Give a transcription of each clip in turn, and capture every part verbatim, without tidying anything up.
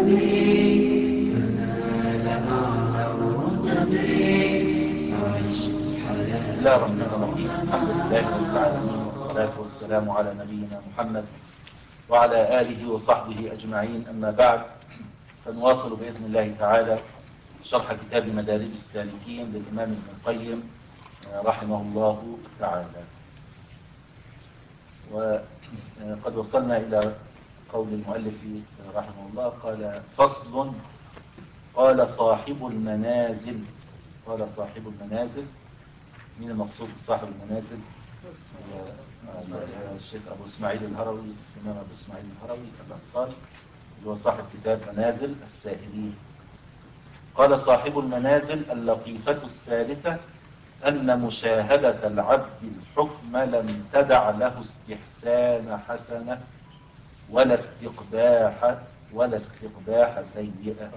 النبي تنال أعلى الرتب عيش حياة. بسم الله الرحمن الرحيم. الحمد لله رب العالمين، والصلاة والسلام على نبينا محمد وعلى آله وصحبه أجمعين. أما بعد، فنواصل بإذن الله تعالى شرح كتاب مدارج السالكين للإمام ابن القيم رحمه الله تعالى. وقد وصلنا إلى قول المؤلف رحمه الله، قال: فصل. قال صاحب المنازل. قال صاحب المنازل. مين المقصود بصاحب المنازل؟ الشيخ أبو إسماعيل الهروي، الإمام أبو إسماعيل الهروي الأنصاري، اللي هو صاحب كتاب منازل السائلين. قال صاحب المنازل: اللطيفة الثالثة أن مشاهدة العبد الحكم لم تدع له استحسان حسنة ولا استقباح ولا استقباح سيئة،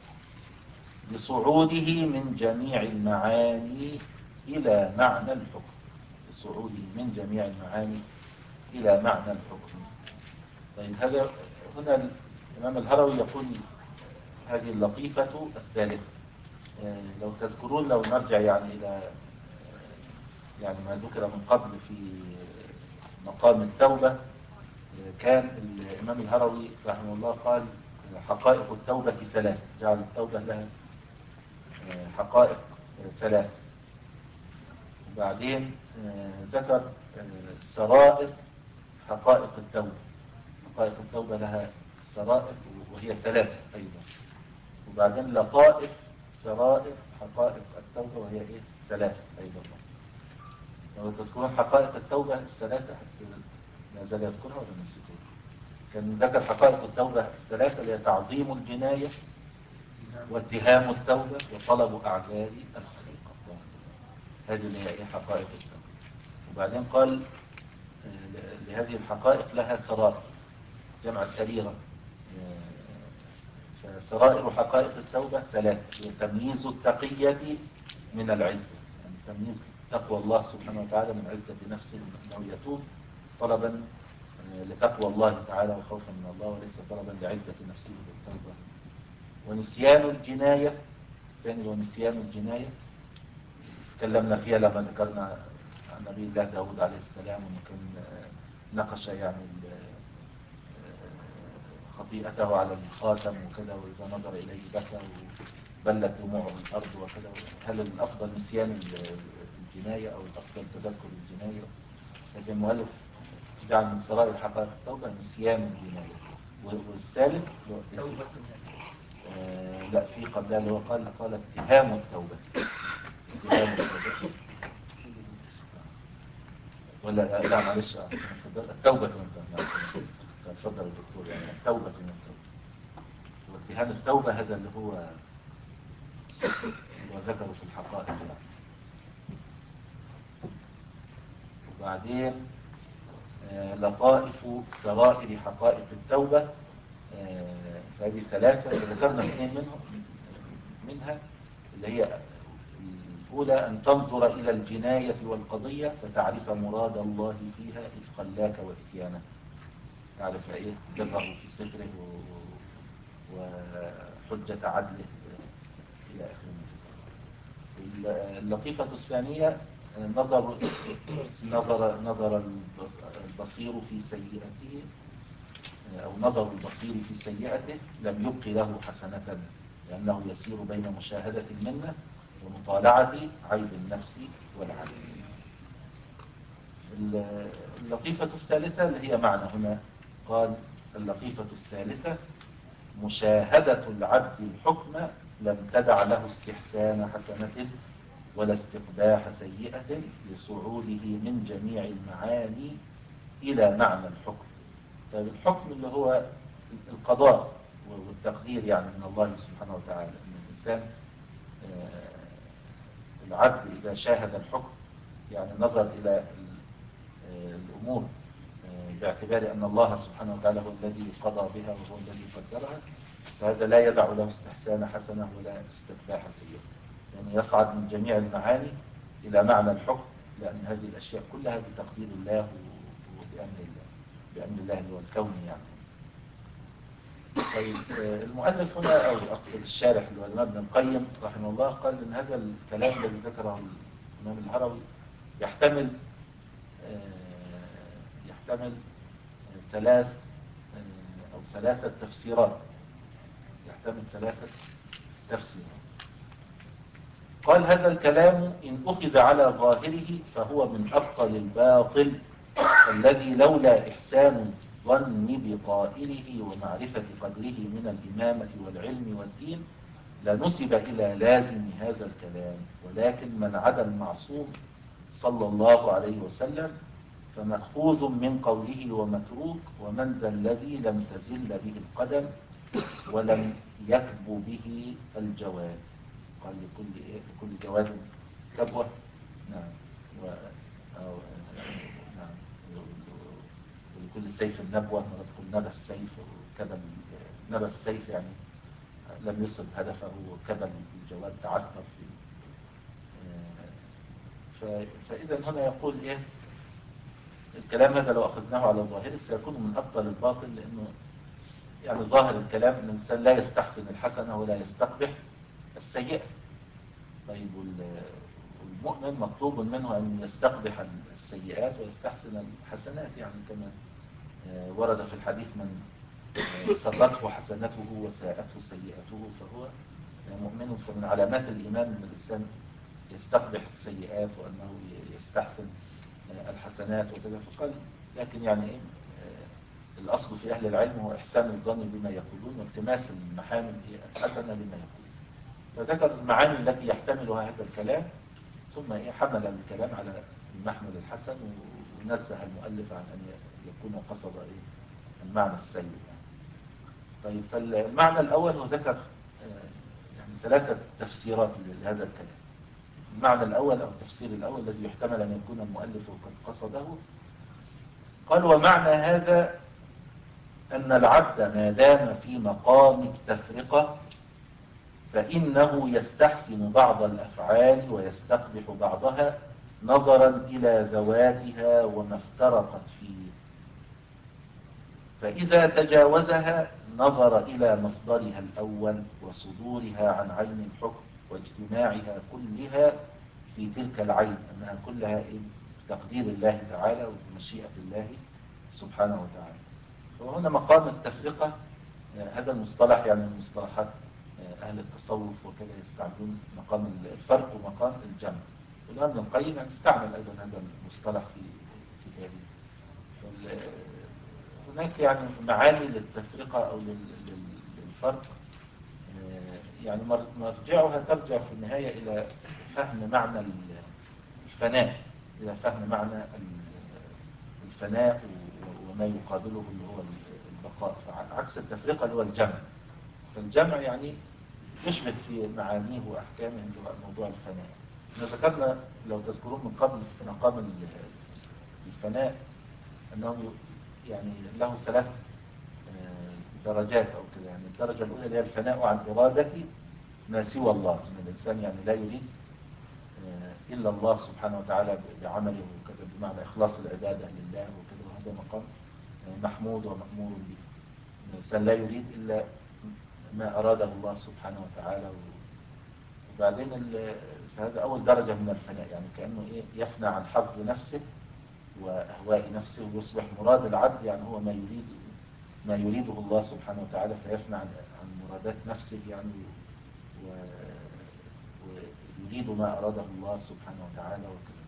لصعوده من جميع المعاني إلى معنى الحكم. لصعوده من جميع المعاني إلى معنى الحكم. طيب، هذا هنا الإمام الهروي يقول هذه اللطيفة الثالثة. لو تذكرون، لو نرجع يعني إلى يعني ما ذكر من قبل في مقام التوبة، كان الإمام الهروي رحمه الله قال: حقائق التوبة ثلاثة. جعل التوبة لها حقائق ثلاثة. وبعدين ذكر سرائر حقائق التوبة. حقائق التوبة لها سرائر وهي ثلاثة أيضا. وبعدين لطائف سرائر حقائق التوبة وهي إيه؟ ثلاثة أيضا. لو تذكرون حقائق التوبة الثلاثة، ما زال يذكرها ولا نسيتوها؟ كان ذكر حقائق التوبة الثلاثة، اللي هي تعظيم الجناية، واتهام التوبة، وطلب أعذار الخليقة. هذه اللي هي إيه؟ حقائق التوبة. وبعدين قال لهذه الحقائق لها سرائر، جمع سريرة. فسرائر حقائق التوبة ثلاثة: هي تمييز التقية من العزة، يعني تمييز تقوى الله سبحانه وتعالى من عزة نفسه أنه يتوب طلبا لتقوى الله تعالى وخوفا من الله، وليس طلبا لعزة نفسه بالتوبة. ونسيان الجناية الثاني هو نسيان الجناية، تكلمنا فيها لما ذكرنا عن نبي الله داود عليه السلام، وكان نقش يعني خطيئته على الخاتم وكذا، وإذا نظر إليه بكى وبلت دموعه الأرض وكذا. هل الأفضل نسيان الجناية أو الأفضل تذكر الجناية؟ لكن المؤلف جعل من سرائر حقائق التوبة نسيان الجناية. والثالث توبة آه لا في قبلها اللي هو قال قال اتهام التوبة. اتهام التوبة ولا لا معلش، التوبة من التوبة. تفضل الدكتور، يعني التوبة من التوبة واتهام التوبة، هذا اللي هو اللي هو ذكره في الحقائق يعني. وبعدين آه لطائف سرائر حقائق التوبة، آه فهذه ثلاثة ذكرنا اثنين منهم منها، اللي هي الأولى أن تنظر إلى الجناية والقضية فتعرف مراد الله فيها إذ خلاك وإتيانه، تعرف إيه بره في ستره وحجة عدله إلى آخره. اللطيفة الثانية نظر نظر نظر البصير في سيئته، أو نظر البصير في سيئته لم يبق له حسنة، لأنه يسير بين مشاهدة المنة ومطالعة عيب النفس والعدل. اللطيفة الثالثة اللي هي معنى هنا، قال: اللطيفة الثالثة مشاهدة العبد الحكم لم تدع له استحسان حسنة ولا استقباح سيئة، لصعوده من جميع المعاني إلى معنى الحكم. طيب، الحكم اللي هو القضاء والتقدير يعني من الله سبحانه وتعالى، ان الانسان العبد اذا شاهد الحكم يعني نظر الى الامور باعتبار ان الله سبحانه وتعالى هو الذي قضى بها وهو الذي قدرها، فهذا لا يدع له استحسان حسنه ولا استقباح سيئه، يعني يصعد من جميع المعاني الى معنى الحكم، لان هذه الاشياء كلها بتقدير الله وبامر الله، بامر الله اللي هو الكون يعني. طيب المؤلف هنا، أو أقصد الشارح اللي هو الإمام ابن القيم رحمه الله، قال إن هذا الكلام الذي ذكره الإمام الهروي يحتمل يحتمل ثلاث أو ثلاثة تفسيرات يحتمل ثلاثة تفسيرات. قال هذا الكلام إن أخذ على ظاهره فهو من أبطل الباطل الذي لولا إحسان الظن بقائله ومعرفة قدره من الإمامة والعلم والدين لنسب إلى لازم هذا الكلام، ولكن من عدا المعصوم صلى الله عليه وسلم فمأخوذ من قوله ومتروك، ومن ذا الذي لم تزل به القدم ولم يكب به الجواد. قال لكل إيه؟ لكل جواد كبوة. نعم. و... أو... نعم. ولكل سيف النبوة، ولكل نبى السيف وكبل نبى السيف، يعني لم يصب هدفه وكبل الجواد تعثر فيه. ف... فإذا هنا يقول إيه؟ الكلام هذا لو أخذناه على ظاهره سيكون من أبطل الباطل، لأنه يعني ظاهر الكلام أن الإنسان لا يستحسن الحسنة ولا يستقبح السيئة. طيب والمؤمن مطلوب منه أن يستقبح السيئات ويستحسن الحسنات، يعني كما ورد في الحديث من سرته حسنته وساءته سيئته فهو مؤمن. فمن علامات الإيمان أن الإنسان يستقبح السيئات وأنه يستحسن الحسنات وكذا. فقال لكن يعني إيه الأصل في أهل العلم هو إحسان الظن بما يقولون والتماس المحامد الحسنة بما يقولون. فذكر المعاني التي يحتملها هذا الكلام، ثم إيه حمل الكلام على المحمل الحسن، ونزه المؤلف عن أن يكون قصد إيه المعنى السيء. طيب فالمعنى الأول هو ذكر يعني ثلاثة تفسيرات لهذا الكلام. المعنى الأول أو التفسير الأول الذي يحتمل أن يكون المؤلف قد قصده، قال ومعنى هذا أن العبد ما دام في مقام التفرقة فإنه يستحسن بعض الأفعال ويستقبح بعضها نظرا إلى ذواتها وما افترقت فيه، فإذا تجاوزها نظر إلى مصدرها الأول وصدورها عن عين الحكم واجتماعها كلها في تلك العين، أنها كلها بتقدير الله تعالى وبمشيئة الله سبحانه وتعالى. وهنا مقام التفرقة هذا المصطلح يعني من مصطلحات أهل التصوف وكذا يستعملون مقام الفرق ومقام الجمع. والآن ابن القيم يعني استعمل أيضا هذا المصطلح في كتابه. هناك يعني معاني للتفرقة أو للفرق، يعني مرجعها ترجع في النهاية إلى فهم معنى الفناء، إلى فهم معنى الفناء وما يقابله اللي هو البقاء، عكس التفرقة اللي هو الجمع. فالجمع يعني يشبه في معانيه وأحكامه موضوع الفناء. ذكرنا لو تذكرون من قبل في مقام الفناء أنه يعني له ثلاث درجات أو كده. يعني الدرجة الأولى هي الفناء عن إرادة ما سوى الله، أن الإنسان يعني لا يريد إلا الله سبحانه وتعالى بعمله وكذا، بمعنى إخلاص العبادة لله وكذا. وهذا مقام محمود ومأمور به. الإنسان لا يريد إلا ما أراده الله سبحانه وتعالى. وبعدين فهذا أول درجة من الفناء، يعني كأنه إيه يفنى عن حظ نفسه وأهواء نفسه ويصبح مراد العبد يعني هو ما يريد ما يريده الله سبحانه وتعالى، فيفنى عن عن مرادات نفسه يعني ويريد ما أراده الله سبحانه وتعالى وكذا.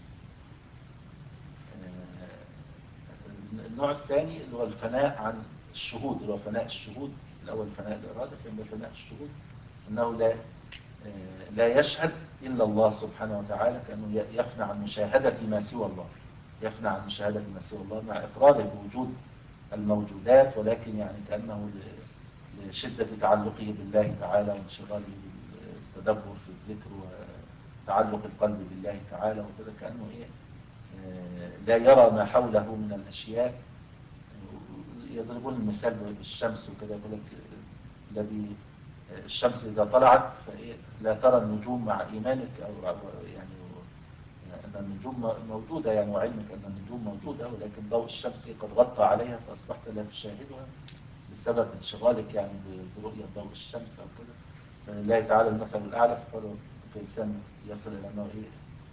النوع الثاني اللي هو الفناء عن الشهود، اللي هو فناء الشهود. الأول فناء الإرادة، ثم فناء الشهود، أنه لا لا يشهد إلا الله سبحانه وتعالى، كأنه يفنى عن مشاهدة ما سوى الله، يفنى عن مشاهدة ما سوى الله مع إقراره بوجود الموجودات، ولكن يعني كأنه لشدة تعلقه بالله تعالى وانشغاله بالتدبر في الذكر وتعلق القلب بالله تعالى وكذا، كأنه إيه لا يرى ما حوله من الأشياء. يضربون المثال بالشمس وكذا، يقول لك الذي الشمس إذا طلعت لا ترى النجوم مع إيمانك، أو يعني أن النجوم موجودة يعني وعلمك أن النجوم موجودة، ولكن ضوء الشمس قد غطى عليها فأصبحت لا تشاهدها. بسبب انشغالك يعني برؤية ضوء الشمس أو كده، فلله تعالى المثل الأعلى، فقالوا الإنسان يصل إلى أنه إيه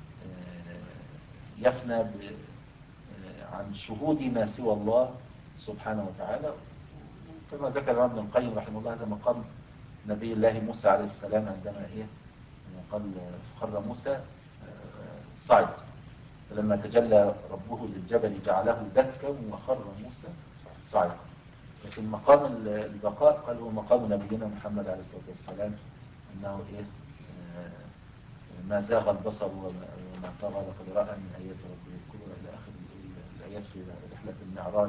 يفنى عن شهود ما سوى الله سبحانه وتعالى. كما ذكر ابن القيم رحمه الله هذا مقام نبي الله موسى عليه السلام عندما إيه قال فخر موسى صعد، فلما تجلى ربه للجبل جعله دكا وخر موسى صعد. لكن مقام البقاء قال هو مقام نبينا محمد عليه الصلاة والسلام، أنه إيه ما زاغ البصر وما طغى لقد رأى من آيات ربه الكبرى إلى آخر الآيات في رحلة المعراج.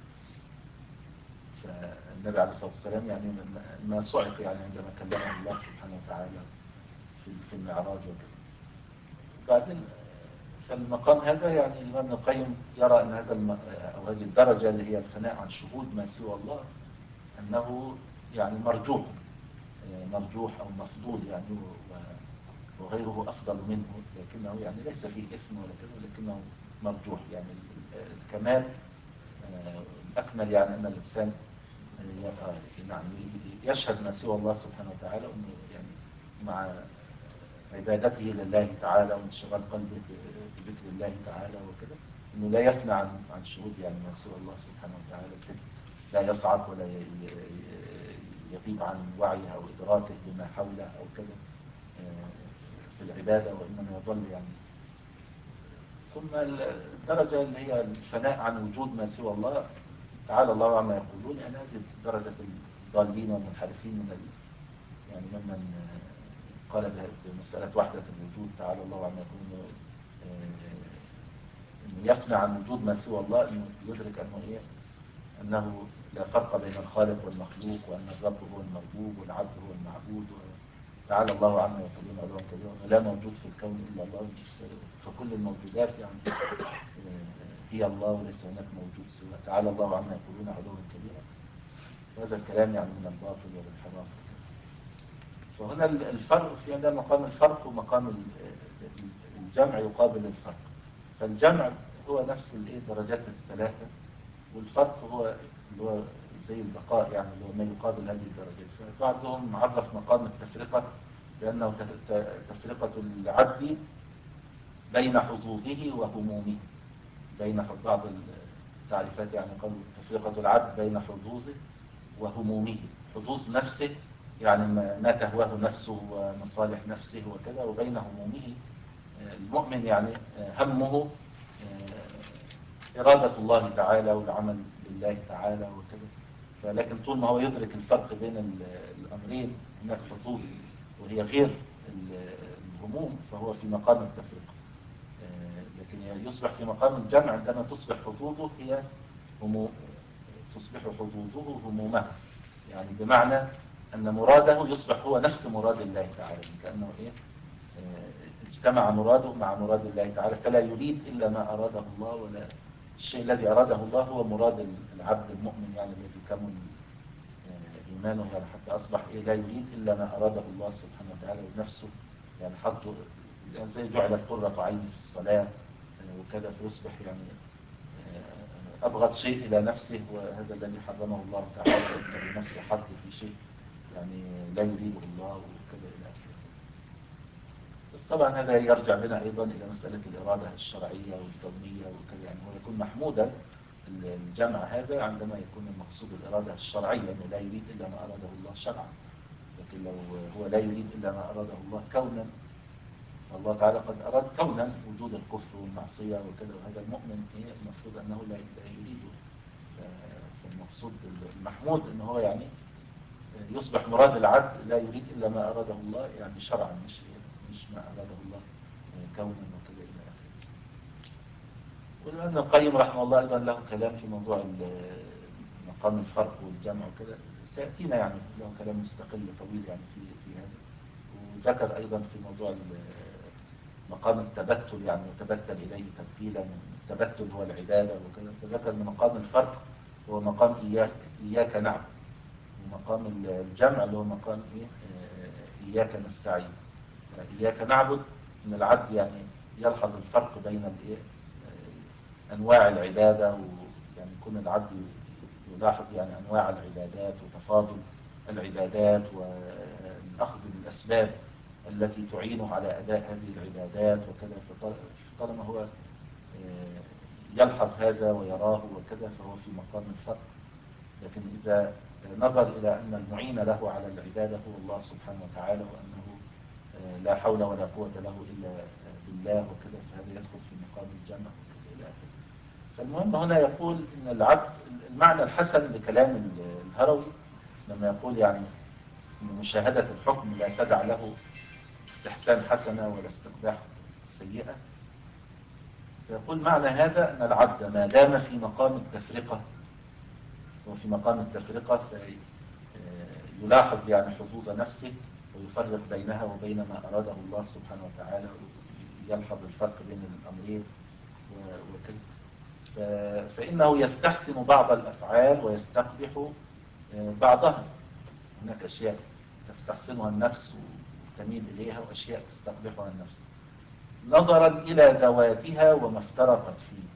فالنبي عليه الصلاة والسلام يعني ما صعق يعني عندما كلمه الله سبحانه وتعالى في المعراج وكذا. بعدين فالمقام هذا يعني الإمام ابن القيم يرى أن هذا الم... أو هذه الدرجة اللي هي الفناء عن شهود ما سوى الله أنه يعني مرجوح مرجوح أو مفضول يعني وغيره أفضل منه، لكنه يعني ليس فيه إثم ولا كذا، لكنه مرجوح. يعني الكمال الأكمل يعني أن الإنسان يعني يشهد ما سوى الله سبحانه وتعالى، أنه يعني مع عبادته لله تعالى وانشغال قلبه بذكر الله تعالى وكذا، انه لا يفنى عن عن شهود يعني ما سوى الله سبحانه وتعالى، لا يصعد ولا يغيب عن وعيه او ادراكه بما حوله او كذا في العباده، وانما يظل يعني. ثم الدرجه اللي هي الفناء عن وجود ما سوى الله تعالى الله عما يقولون، يعني هذه درجه الضالين والمنحرفين من يعني ممن قال بمسألة وحدة الوجود تعالى الله عما يقولون، انه يفنى عن وجود ما سوى الله، انه يدرك انه ايه انه لا فرق بين الخالق والمخلوق، وان الرب هو المربوب والعبد هو المعبود، تعالى الله عما يقولون علوا كبيرا، لا موجود في الكون الا الله، فكل الموجودات يعني هي الله وليس هناك موجود سواه، تعالى الله عما يقولون علوا كبيرا. هذا الكلام يعني من الباطل والانحراف. وهنا الفرق في هذا مقام الفرق ومقام الجمع يقابل الفرق. فالجمع هو نفس الدرجات الثلاثة، والفرق هو اللي هو زي البقاء يعني اللي هو ما يقابل هذه الدرجات. فبعضهم عرف مقام التفرقة بأنه تفرقة العبد بين حظوظه وهمومه، بين بعض التعريفات يعني قالوا تفرقة العبد بين حظوظه وهمومه، حظوظ نفسه يعني ما تهواه نفسه ومصالح نفسه وكذا، وبين همومه المؤمن يعني همه إرادة الله تعالى والعمل لله تعالى وكذا. فلكن طول ما هو يدرك الفرق بين الأمرين، هناك حظوظ وهي غير الهموم، فهو في مقام التفرقة. لكن يصبح في مقام الجمع عندما تصبح حظوظه هي هموم، تصبح حظوظه همومه، يعني بمعنى أن مراده يصبح هو نفس مراد الله تعالى، كأنه إيه اجتمع مراده مع مراد الله تعالى، فلا يريد إلا ما أراده الله، ولا الشيء الذي أراده الله هو مراد العبد المؤمن يعني الذي كمل إيمانه، يعني حتى أصبح إيه لا يريد إلا ما أراده الله سبحانه وتعالى ونفسه، يعني حظه يعني زي جعلت قرة عيني في الصلاة وكذا، فيصبح يعني أبغض شيء إلى نفسه، وهذا الذي حرمه الله تعالى لنفسه حظ في شيء يعني لا يريده الله وكذا إلى آخره. بس طبعا هذا يرجع بنا أيضا إلى مسألة الإرادة الشرعية والكونية وكذا، يعني هو يكون محمودا الجمع هذا عندما يكون المقصود الإرادة الشرعية، أنه لا يريد إلا ما أراده الله شرعا. لكن لو هو لا يريد إلا ما أراده الله كونا، فالله تعالى قد أراد كونا وجود الكفر والمعصية وكذا، وهذا المؤمن المفروض أنه لا يريده. فالمقصود المحمود أنه هو يعني يصبح مراد العبد لا يريد إلا ما أراده الله يعني شرعا، مش مش ما أراده الله كونا وكذا إلى آخره. والإمام القيم رحمه الله أيضا له كلام في موضوع مقام الفرق والجمع وكذا، سيأتينا يعني له كلام مستقل طويل يعني في في هذا. وذكر أيضا في موضوع مقام التبتل، يعني يتبتل إليه تبتيلا، التبتل هو العبادة وكذا. فذكر من مقام الفرق هو مقام إياك إياك نعبد، ومقام الجمع اللي هو مقام إيه إياك نستعين. إياك نعبد إن العبد يعني يلحظ الفرق بين الإيه أنواع العبادة، ويعني يكون العبد يلاحظ يعني أنواع العبادات وتفاضل العبادات والأخذ بالأسباب التي تعينه على أداء هذه العبادات وكذا. فطالما هو يلحظ هذا ويراه وكذا فهو في مقام الفرق. لكن إذا نظر إلى أن المعين له على العبادة هو الله سبحانه وتعالى، وأنه لا حول ولا قوة له إلا بالله وكذا، فهذا يدخل في مقام الجنة وكذا إلى آخره. فالمهم هنا يقول إن العبد، المعنى الحسن لكلام الهروي لما يقول يعني إن مشاهدة الحكم لا تدع له استحسان حسنة ولا استقباح سيئة، فيقول معنى هذا أن العبد ما دام في مقام التفرقة، وفي مقام التفرقة يلاحظ يعني حظوظ نفسه ويفرق بينها وبين ما أراده الله سبحانه وتعالى، ويلحظ الفرق بين الأمرين وكذا، فإنه يستحسن بعض الأفعال ويستقبح بعضها. هناك أشياء تستحسنها النفس وتميل إليها، وأشياء تستقبحها النفس نظرا إلى ذواتها وما افترقت فيه.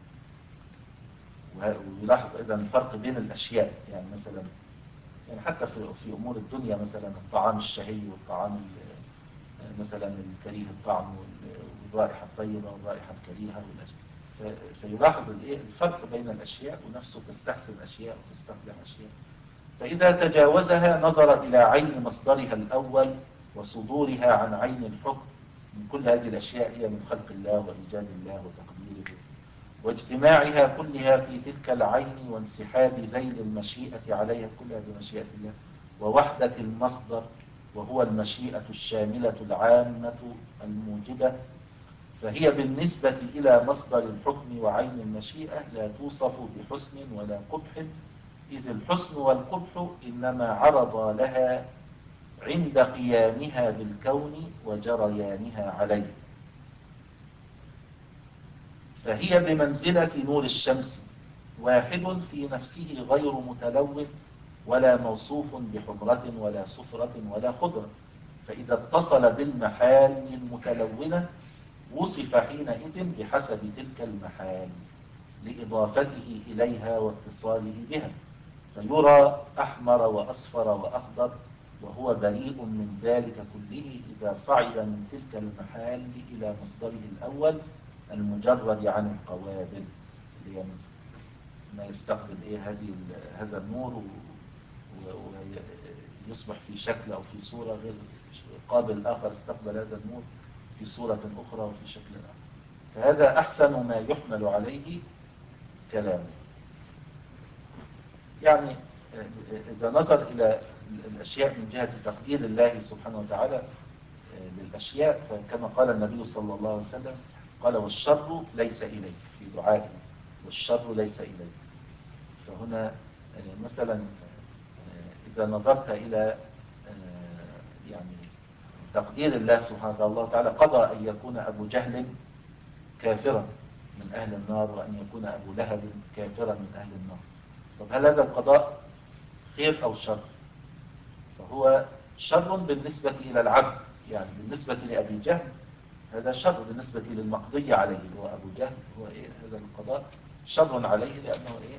ويلاحظ أيضا الفرق بين الأشياء، يعني مثلا يعني حتى في في أمور الدنيا، مثلا الطعام الشهي والطعام مثلا الكريه الطعم والرائحة الطيبة والرائحة الكريهة، فيلاحظ الفرق بين الأشياء، ونفسه تستحسن أشياء وتستقبح أشياء. فإذا تجاوزها نظر إلى عين مصدرها الأول وصدورها عن عين الحكم من كل هذه الأشياء هي من خلق الله وإيجاد الله وتقديره، واجتماعها كلها في تلك العين، وانسحاب ذيل المشيئة عليها كلها بمشيئة الله، ووحدة المصدر وهو المشيئة الشاملة العامة الموجبة. فهي بالنسبة إلى مصدر الحكم وعين المشيئة لا توصف بحسن ولا قبح، إذ الحسن والقبح إنما عرض لها عند قيامها بالكون وجريانها عليه. فهي بمنزلة نور الشمس، واحد في نفسه غير متلون ولا موصوف بحمرة ولا صفرة ولا خضرة، فإذا اتصل بالمحال المتلونة وصف حينئذ بحسب تلك المحال لإضافته إليها واتصاله بها، فيرى أحمر وأصفر وأخضر، وهو بريء من ذلك كله إذا صعد من تلك المحال إلى مصدره الأول المجرد عن القوابل، ما يستقبل إيه هذه هذا النور ويصبح في شكل أو في صورة غير قابل آخر استقبل هذا النور في صورة أخرى وفي شكل آخر. فهذا أحسن ما يحمل عليه كلامه. يعني إذا نظر إلى الأشياء من جهة تقدير الله سبحانه وتعالى للأشياء، فكما قال النبي صلى الله عليه وسلم قال والشر ليس إليك في دعائه، والشر ليس إليك. فهنا مثلا إذا نظرت إلى يعني تقدير الله سبحانه وتعالى قضى أن يكون أبو جهل كافرا من أهل النار، وأن يكون أبو لهب كافرا من أهل النار. طب هل هذا القضاء خير أو شر؟ فهو شر بالنسبة إلى العبد، يعني بالنسبة لأبي جهل هذا شر، بالنسبة للمقضي عليه هو أبو جهل هو إيه هذا القضاء شر عليه، لأنه إيه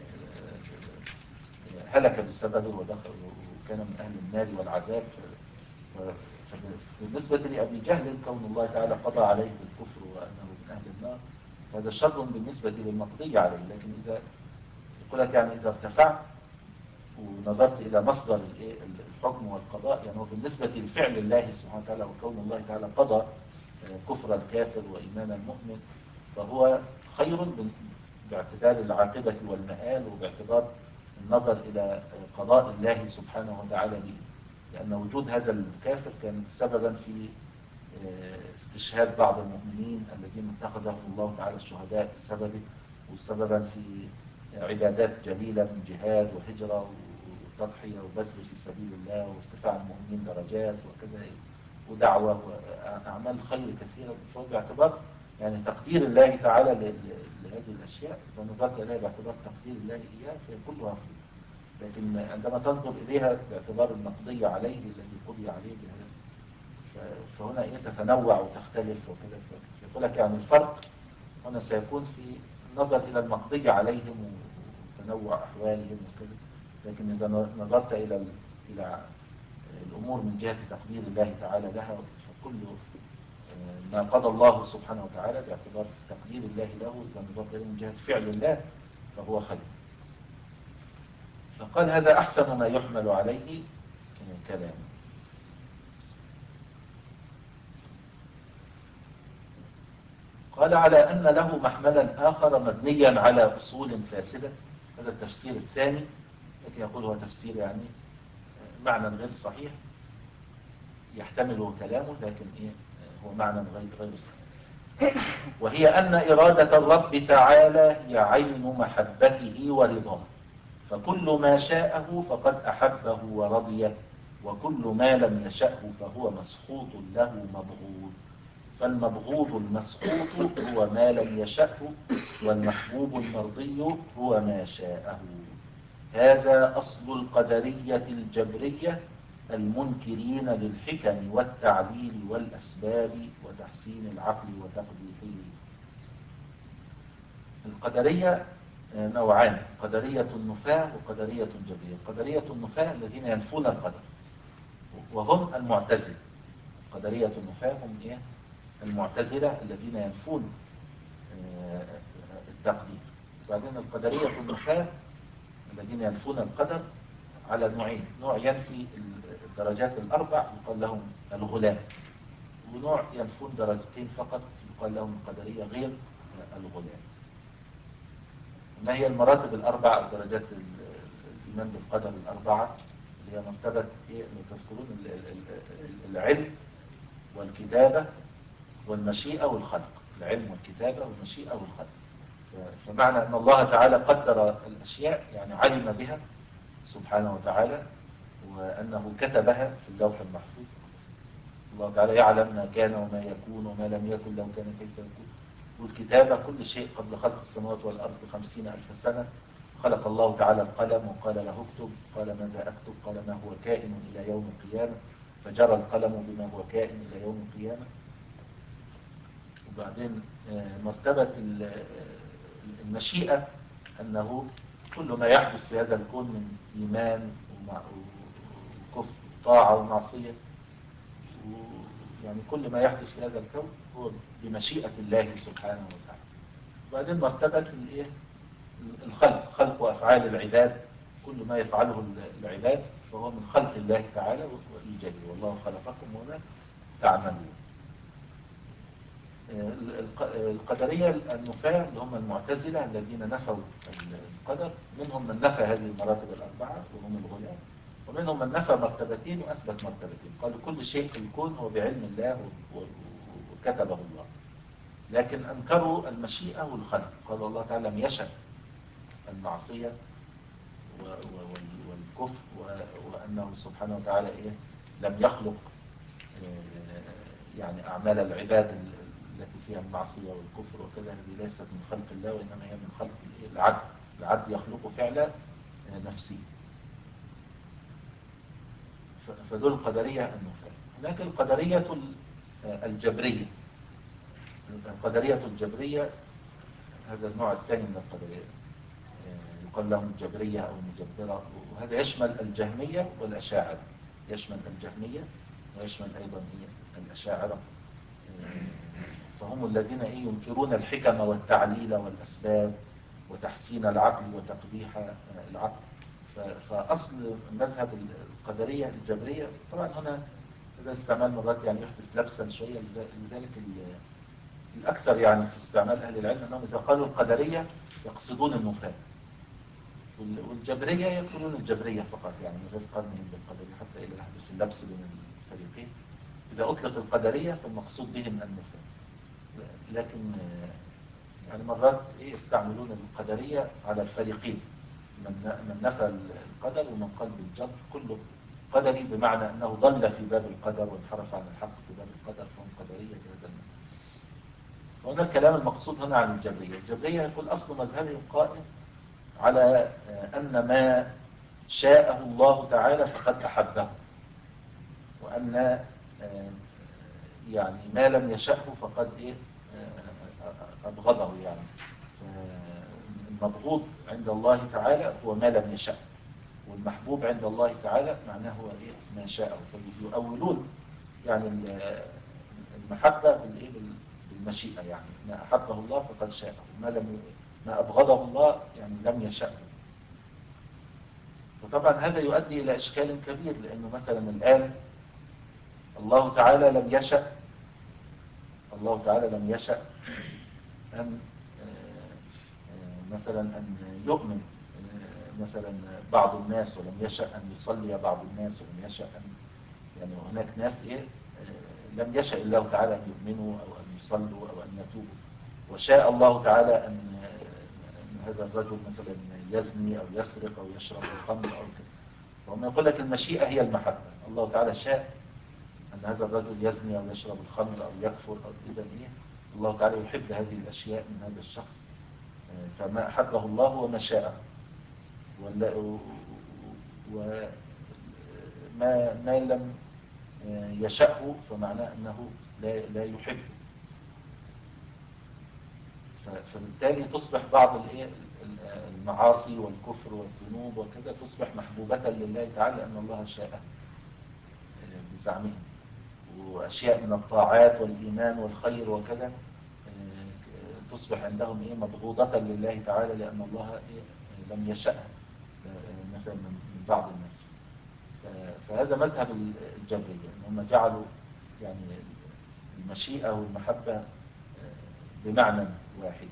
هلك بسببه ودخل وكان من أهل النار والعذاب. فبالنسبة لأبي جهل كون الله تعالى قضى عليه بالكفر وأنه من أهل النار هذا شر بالنسبة للمقضي عليه. لكن إذا يقول لك يعني إذا ارتفعت ونظرت إلى مصدر الحكم والقضاء، يعني هو بالنسبة لفعل الله سبحانه وتعالى وكون الله تعالى قضى كفر الكافر وإيمان المؤمن، فهو خير باعتبار العاقبة والمآل، وباعتبار النظر إلى قضاء الله سبحانه وتعالى به، لأن وجود هذا الكافر كان سببا في استشهاد بعض المؤمنين الذين اتخذهم الله تعالى الشهداء بسببه، وسببا في عبادات جليلة من جهاد وهجرة وتضحية وبذل في سبيل الله وارتفاع المؤمنين درجات وكذا ودعوة وأعمال خير كثيرة. فهو باعتبار يعني تقدير الله تعالى لهذه الأشياء، فنظرت إليها باعتبار تقدير الله إياه فهي كلها خير. لكن عندما تنظر إليها باعتبار المقضي عليه الذي قضي عليه بهذا، فهنا إيه تتنوع وتختلف وكذا. فيقول لك يعني الفرق هنا سيكون في النظر إلى المقضي عليهم وتنوع أحوالهم وكذا، لكن إذا نظرت إلى إلى الأمور من جهة تقدير الله تعالى لها، فكل ما قضى الله سبحانه وتعالى باعتبار تقدير الله له، إذا نظرت إليه من جهة فعل الله فهو خير. فقال هذا أحسن ما يحمل عليه كلام. قال على أن له محملا آخر مبنيا على أصول فاسدة. هذا التفسير الثاني، لكن يقول هو تفسير يعني معنى غير صحيح يحتمله كلامه، لكن إيه هو معنى غير غير صحيح. وهي أن إرادة الرب تعالى هي عين محبته ورضاه، فكل ما شاءه فقد أحبه ورضيه، وكل ما لم يشأه فهو مسخوط له مبغوض. فالمبغوض المسخوط هو ما لم يشأه، والمحبوب المرضي هو ما شاءه. هذا أصل القدرية الجبرية المنكرين للحكم والتعليل والأسباب وتحسين العقل وتقبيحه. القدرية نوعان: قدرية النفاة وقدرية جبرية. قدرية النفاة الذين ينفون القدر، وهم المعتزلة. قدرية النفاة هم إيه؟ المعتزلة الذين ينفون التقدير. بعدين القدرية النفاة الذين ينفون القدر على نوعين: نوع ينفي الدرجات الأربع يقال لهم الغلاة، ونوع ينفون درجتين فقط يقال لهم القدرية غير الغلاة. ما هي المراتب الأربع أو درجات الإيمان بالقدر الأربعة؟ اللي هي مرتبة إيه اللي تذكرون؟ العلم والكتابة والمشيئة والخلق. العلم والكتابة والمشيئة والخلق. فمعنى أن الله تعالى قدر الأشياء يعني علم بها سبحانه وتعالى، وأنه كتبها في اللوح المحفوظ. الله تعالى يعلم ما كان وما يكون وما لم يكن لو كان كيف يكون. والكتابة كل شيء قبل خلق السماوات والأرض بخمسين ألف سنة خلق الله تعالى القلم وقال له اكتب، قال ماذا أكتب؟ قال ما هو كائن إلى يوم القيامة، فجرى القلم بما هو كائن إلى يوم القيامة. وبعدين مرتبة المشيئة أنه كل ما يحدث في هذا الكون من إيمان وكفر وطاعة ومعصية، يعني كل ما يحدث في هذا الكون هو بمشيئة الله سبحانه وتعالى. وبعدين مرتبة الخلق، خلق وأفعال العباد، كل ما يفعله العباد فهو من خلق الله تعالى وإيجاده. والله خلقكم وما تعملون. القدرية النفاة اللي هم المعتزلة الذين نفوا القدر، منهم من نفى هذه المراتب الأربعة وهم الغلاة، ومنهم من نفى مرتبتين وأثبت مرتبتين. قالوا كل شيء في الكون هو بعلم الله وكتبه الله، لكن أنكروا المشيئة والخلق. قالوا الله تعالى لم يشأ المعصية والكفر، وأنه سبحانه وتعالى إيه لم يخلق يعني أعمال العباد التي فيها المعصية والكفر وكذا، هذه ليست من خلق الله وإنما هي من خلق العبد. العبد يخلق فعل نفسه. فدول القدرية النفاة. هناك القدرية الجبرية. القدرية الجبرية هذا النوع الثاني من القدرية، يقال لهم الجبرية أو المجبرة، وهذا يشمل الجهمية والأشاعرة. يشمل الجهمية ويشمل أيضا الأشاعرة. فهم الذين ينكرون الحكم والتعليل والأسباب وتحسين العقل وتقبيح العقل. فأصل مذهب القدرية الجبرية، طبعا هنا هذا استعمال مرات يعني يحدث لبسا شوية، لذلك الأكثر يعني في استعمال أهل العلم أنهم إذا قالوا القدرية يقصدون النفاة، والجبرية يقولون الجبرية فقط، يعني من غير قرنهم بالقدرية حتى إلى يحدث اللبس بين الفريقين. إذا أطلق القدرية فالمقصود بهم النفاة، لكن يعني مرات إيه يستعملون القدرية على الفريقين، من من نفى القدر ومن قال بالجبر. كله قدري بمعنى أنه ضل في باب القدر وانحرف عن الحق في باب القدر، فهم قدرية بهذا المعنى. وهنا الكلام المقصود هنا عن الجبرية. الجبرية يقول أصل مذهبهم قائم على أن ما شاءه الله تعالى فقد أحبه، وأن يعني ما لم يشأه فقد إيه أبغضه. يعني المبغوض عند الله تعالى هو ما لم يشأ، والمحبوب عند الله تعالى معناه هو إيه ما شاءه. فيؤولون يعني المحبة بالإيه بالمشيئة، يعني ما أحبه الله فقد شاءه، ما لم ما أبغضه الله يعني لم يشأه. وطبعا هذا يؤدي إلى إشكال كبير، لأنه مثلا الآن الله تعالى لم يشأ الله تعالى لم يشأ أن مثلا أن يؤمن مثلا بعض الناس، ولم يشأ أن يصلي بعض الناس، ولم يشأ أن يعني هناك ناس إيه لم يشأ الله تعالى أن يؤمنوا أو أن يصلوا أو أن يتوبوا، وشاء الله تعالى أن هذا الرجل مثلا يزني أو يسرق أو يشرب الخمر أو كده. فهم يقول لك المشيئة هي المحبة. الله تعالى شاء أن هذا الرجل يزني أو يشرب الخمر أو يكفر أو إذا إيه الله تعالى يحب هذه الأشياء من هذا الشخص، فما أحبه الله وما شاءه، وما ما لم يشأه فمعناه أنه لا لا يحبه. فبالتالي تصبح بعض المعاصي والكفر والذنوب وكذا تصبح محبوبة لله تعالى لأن الله شاءه بزعمهم، وأشياء من الطاعات والإيمان والخير وكذا تصبح عندهم إيه مبغوضة لله تعالى لأن الله إيه لم يشأها مثلا من بعض الناس. فهذا مذهب الجبرية، أنهم جعلوا يعني المشيئة والمحبة بمعنى واحد،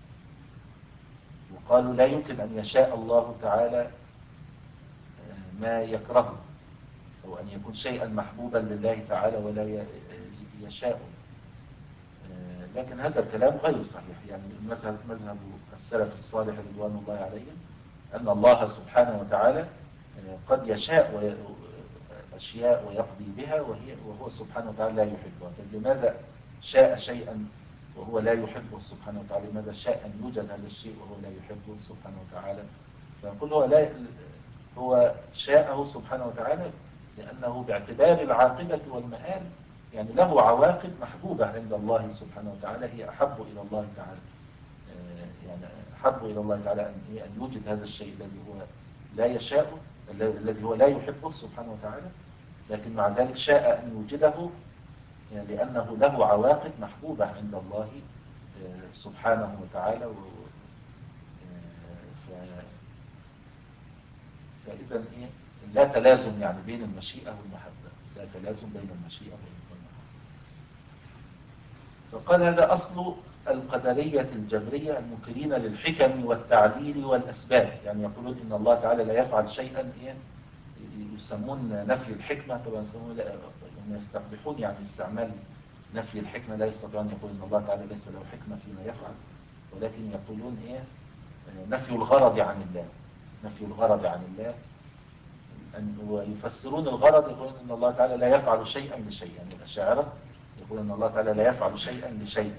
وقالوا لا يمكن أن يشاء الله تعالى ما يكرهه، أو أن يكون شيئا محبوبا لله تعالى ولا يشاء. لكن هذا الكلام غير صحيح. يعني مذهب مذهب السلف الصالح رضوان الله عليهم أن الله سبحانه وتعالى قد يشاء أشياء ويقضي بها وهي وهو سبحانه وتعالى لا يحبها. لماذا شاء شيئا وهو لا يحبه سبحانه وتعالى؟ لماذا شاء أن يوجد هذا الشيء وهو لا يحبه سبحانه وتعالى؟ فنقول هو لا هو شاءه سبحانه وتعالى لأنه باعتبار العاقبة والمآل يعني له عواقب محبوبة عند الله سبحانه وتعالى، هي أحب إلى الله تعالى، يعني أحب إلى الله تعالى أن أن يوجد هذا الشيء الذي هو لا يشاء، الذي هو لا يحبه سبحانه وتعالى، لكن مع ذلك شاء أن يوجده يعني لأنه له عواقب محبوبة عند الله سبحانه وتعالى. فإذا إيه لا تلازم يعني بين المشيئة والمحبة، لا تلازم بين المشيئة والمحبة. فقال هذا أصل القدرية الجبرية المنكرين للحكم والتعليل والأسباب، يعني يقولون إن الله تعالى لا يفعل شيئا إيه يسمون نفي الحكمة. طبعا يسمون هم يستقبحون يعني استعمال نفي الحكمة، لا يستطيعون يقول إن الله تعالى ليس له حكمة فيما يفعل، ولكن يقولون إيه نفي الغرض عن الله، نفي الغرض عن الله، ويفسرون الغرض يقولون إن الله تعالى لا يفعل شيئا لشيء. يعني الأشاعرة يقولون إن الله تعالى لا يفعل شيئا لشيء،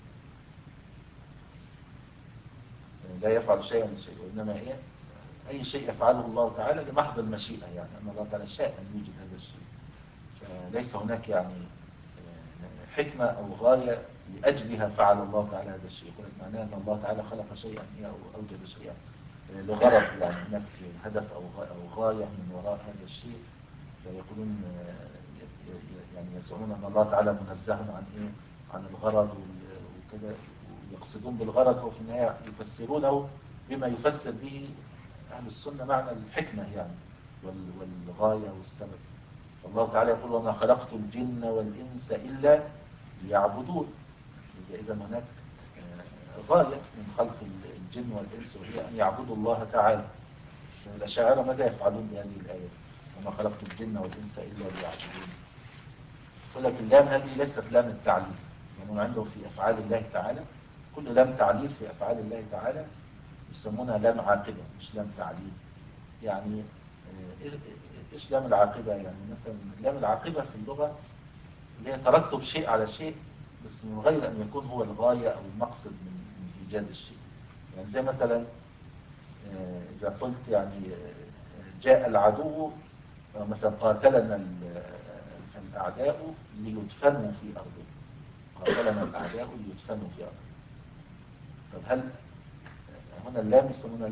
لا يفعل شيئا لشيء، وإنما إيه أي شيء يفعله الله تعالى لمحض المشيئة، يعني أن الله تعالى شاء أن يوجد هذا الشيء، فليس هناك يعني حكمة أو غاية لأجلها فعل الله تعالى هذا الشيء. يقول معناه أن الله تعالى خلق شيئا أو أوجد شيئا لغرض، يعني هناك هدف أو غاية من وراء هذا الشيء. فيقولون يعني يزعمون أن الله تعالى منزه عن إيه عن الغرض وكذا، ويقصدون بالغرض وفي النهاية يفسرونه بما يفسر به أهل السنة معنى الحكمة يعني والغاية والسبب. الله تعالى يقول وما خلقت الجن والإنس إلا ليعبدون. إذا هناك غاية من خلق الجن والإنس وهي أن يعبدوا الله تعالى. الأشاعرة ماذا يفعلون بهذه الآية؟ وما خلقت الجن والإنس إلا ليعبدون. يقول لك اللام هذه ليست لام التعليل، يعني عنده في أفعال الله تعالى كل لام تعليل في أفعال الله تعالى يسمونها لام عاقبة مش لام تعليل. يعني إيش لام العاقبة؟ يعني مثلا لام العاقبة في اللغة اللي هي ترتب شيء على شيء بس من غير أن يكون هو الغاية أو المقصد من إيجاد الشيء. يعني زي مثلا إذا قلت يعني جاء العدو مثلا قاتلنا الأعداء ليدفنوا في أرضه، قاتلنا الأعداء ليدفنوا في أرضه. طب هل هنا اللام يسمونها لام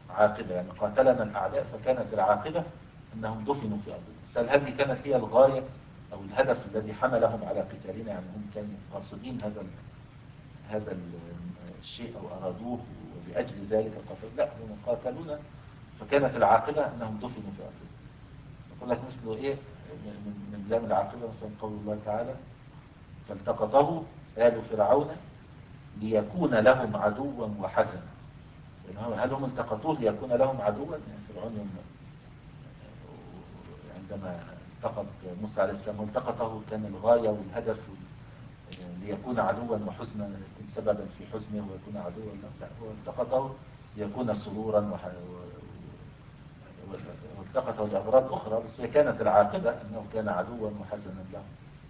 عاقبة، يعني قاتلنا الأعداء فكانت العاقبة أنهم دفنوا في أرضنا. بس هل هذه كانت هي الغاية أو الهدف الذي حملهم على قتالنا؟ يعني هم كانوا قاصدين هذا هذا الشيء أو أرادوه ولأجل ذلك قاتلوا؟ لا، هم قاتلونا فكانت العاقبة أنهم دفنوا في أرضنا. يقول لك مثل إيه من من لام العاقبة، مثلا قول الله تعالى فالتقطه آل فرعون ليكون لهم عدوا وحزنا. هل هم التقطوه ليكون لهم عدوا؟ يعني فرعون عندما التقط موسى عليه السلام والتقطه كان الغاية والهدف ليكون عدوا وحزنا، يكون سببا في حزنه ويكون عدوا. لا, لا هو التقطه ليكون سرورا والتقطه لأغراض أخرى، بس هي كانت العاقبة أنه كان عدوا وحزنا له.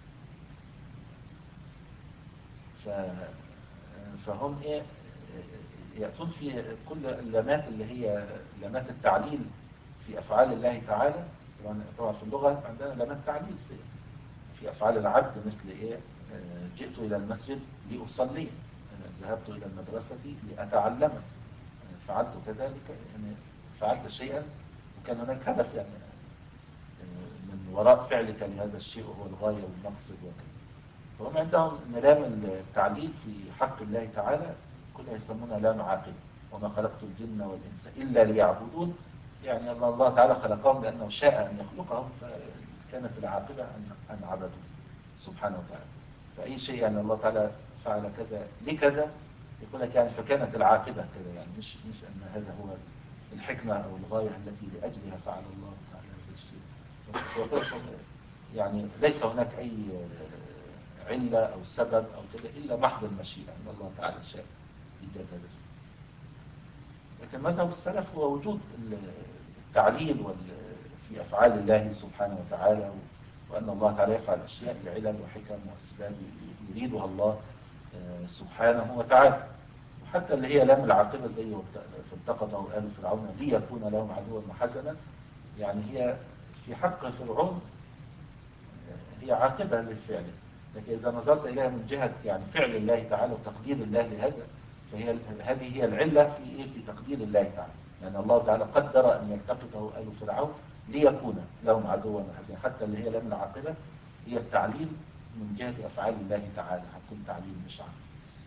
ف... فهم إيه يأتون في كل اللامات اللي هي لامات التعليل في أفعال الله تعالى. طبعا في اللغة عندنا لامات تعليل في, في أفعال العبد، مثل إيه جئت إلى المسجد لأصلي، ذهبت إلى المدرسة لأتعلم، فعلت كذلك، يعني فعلت شيئا وكان هناك هدف يعني من وراء فعلك لهذا الشيء وهو الغاية والمقصد وكذا. فهم عندهم لام التعليل في حق الله تعالى كلها يسمونها لام عاقبة. وما خلقت الجن والإنس إلا ليعبدون، يعني الله, الله تعالى خلقهم لأنه شاء أن يخلقهم، فكانت العاقبة أن عبدوا سبحانه وتعالى. فأي شيء يعني الله تعالى فعل كذا لكذا يقول لك يعني فكانت العاقبة كذا، يعني مش مش أن هذا هو الحكمة أو الغاية التي لأجلها فعل الله تعالى هذا الشيء. يعني ليس هناك أي علة أو سبب أو كذا إلا محض المشيئة أن الله تعالى شاء إيجاد هذا الشيء. لكن مذهب السلف هو وجود التعليل في أفعال الله سبحانه وتعالى، وأن الله تعالى يفعل أشياء لعلل وحكم وأسباب يريدها الله سبحانه وتعالى. وحتى اللي هي لام العاقبة زي فالتقطه آل فرعون ليكون لهم عدوا وحزنا، يعني هي في حق فرعون هي عاقبة للفعل، لكن إذا نظرت إليها من جهة يعني فعل الله تعالى وتقدير الله لهذا، فهي هذه هي العلة في إيه في تقدير الله تعالى. يعني الله تعالى قدر أن يلتقطه آل فرعون ليكون لهم عدوا وحزنا. حتى اللي هي لام العاقبة هي التعليل من جهة أفعال الله تعالى، هتكون تعليل مش عام.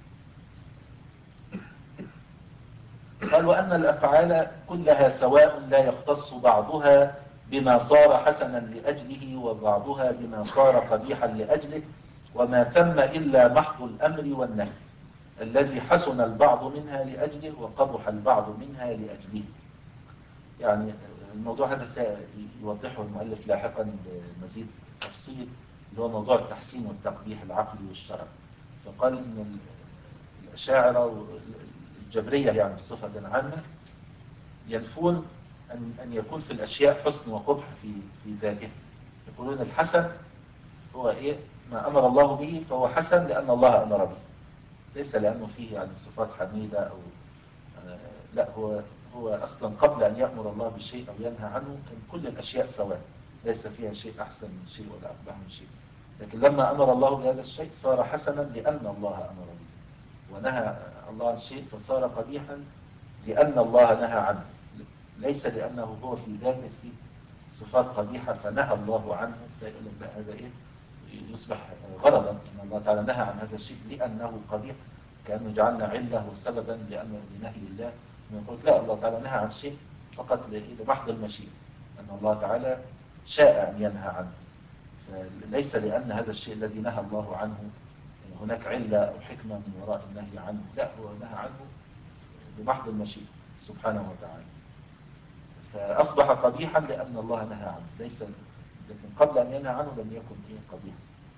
قال وأن الأفعال كلها سواء لا يختص بعضها بما صار حسنا لأجله وبعضها بما صار قبيحا لأجله، وما ثم إلا محض الأمر والنهي الذي حسن البعض منها لأجله وقبح البعض منها لأجله. يعني الموضوع هذا سيوضحه المؤلف لاحقا بمزيد تفصيل، اللي هو موضوع التحسين والتقبيح العقلي والشرعي. فقال إن الأشاعرة الجبرية يعني بصفة عامة ينفون أن أن يكون في الأشياء حسن وقبح في في ذاتها. يقولون الحسن هو إيه ما أمر الله به فهو حسن لأن الله أمر به، ليس لأنه فيه يعني صفات حميدة أو آه لا، هو هو أصلا قبل أن يأمر الله بشيء أو ينهى عنه كان كل الأشياء سواء، ليس فيها شيء أحسن من شيء ولا أقبح من شيء. لكن لما أمر الله بهذا الشيء صار حسنا لأن الله أمر به، ونهى الله عن شيء فصار قبيحا لأن الله نهى عنه، ليس لأنه هو في ذاته فيه صفات قبيحة فنهى الله عنه. فيقول لك هذا إيه يصبح غرضا أن الله تعالى نهى عن هذا الشيء لأنه قبيح، كأنه جعلنا علة وسببا لأنه لنهي الله. ونقول لا، الله تعالى نهى عن شيء فقط لمحض المشيئة، أن الله تعالى شاء أن ينهى عنه، فليس لأن هذا الشيء الذي نهى الله عنه هناك علة أو حكمة من وراء النهي عنه، لا، هو نهى عنه بمحض المشيئة سبحانه وتعالى، فأصبح قبيحا لأن الله نهى عنه، ليس لكن قبل أن ينهى عنه لم يكن إيه قبيحا.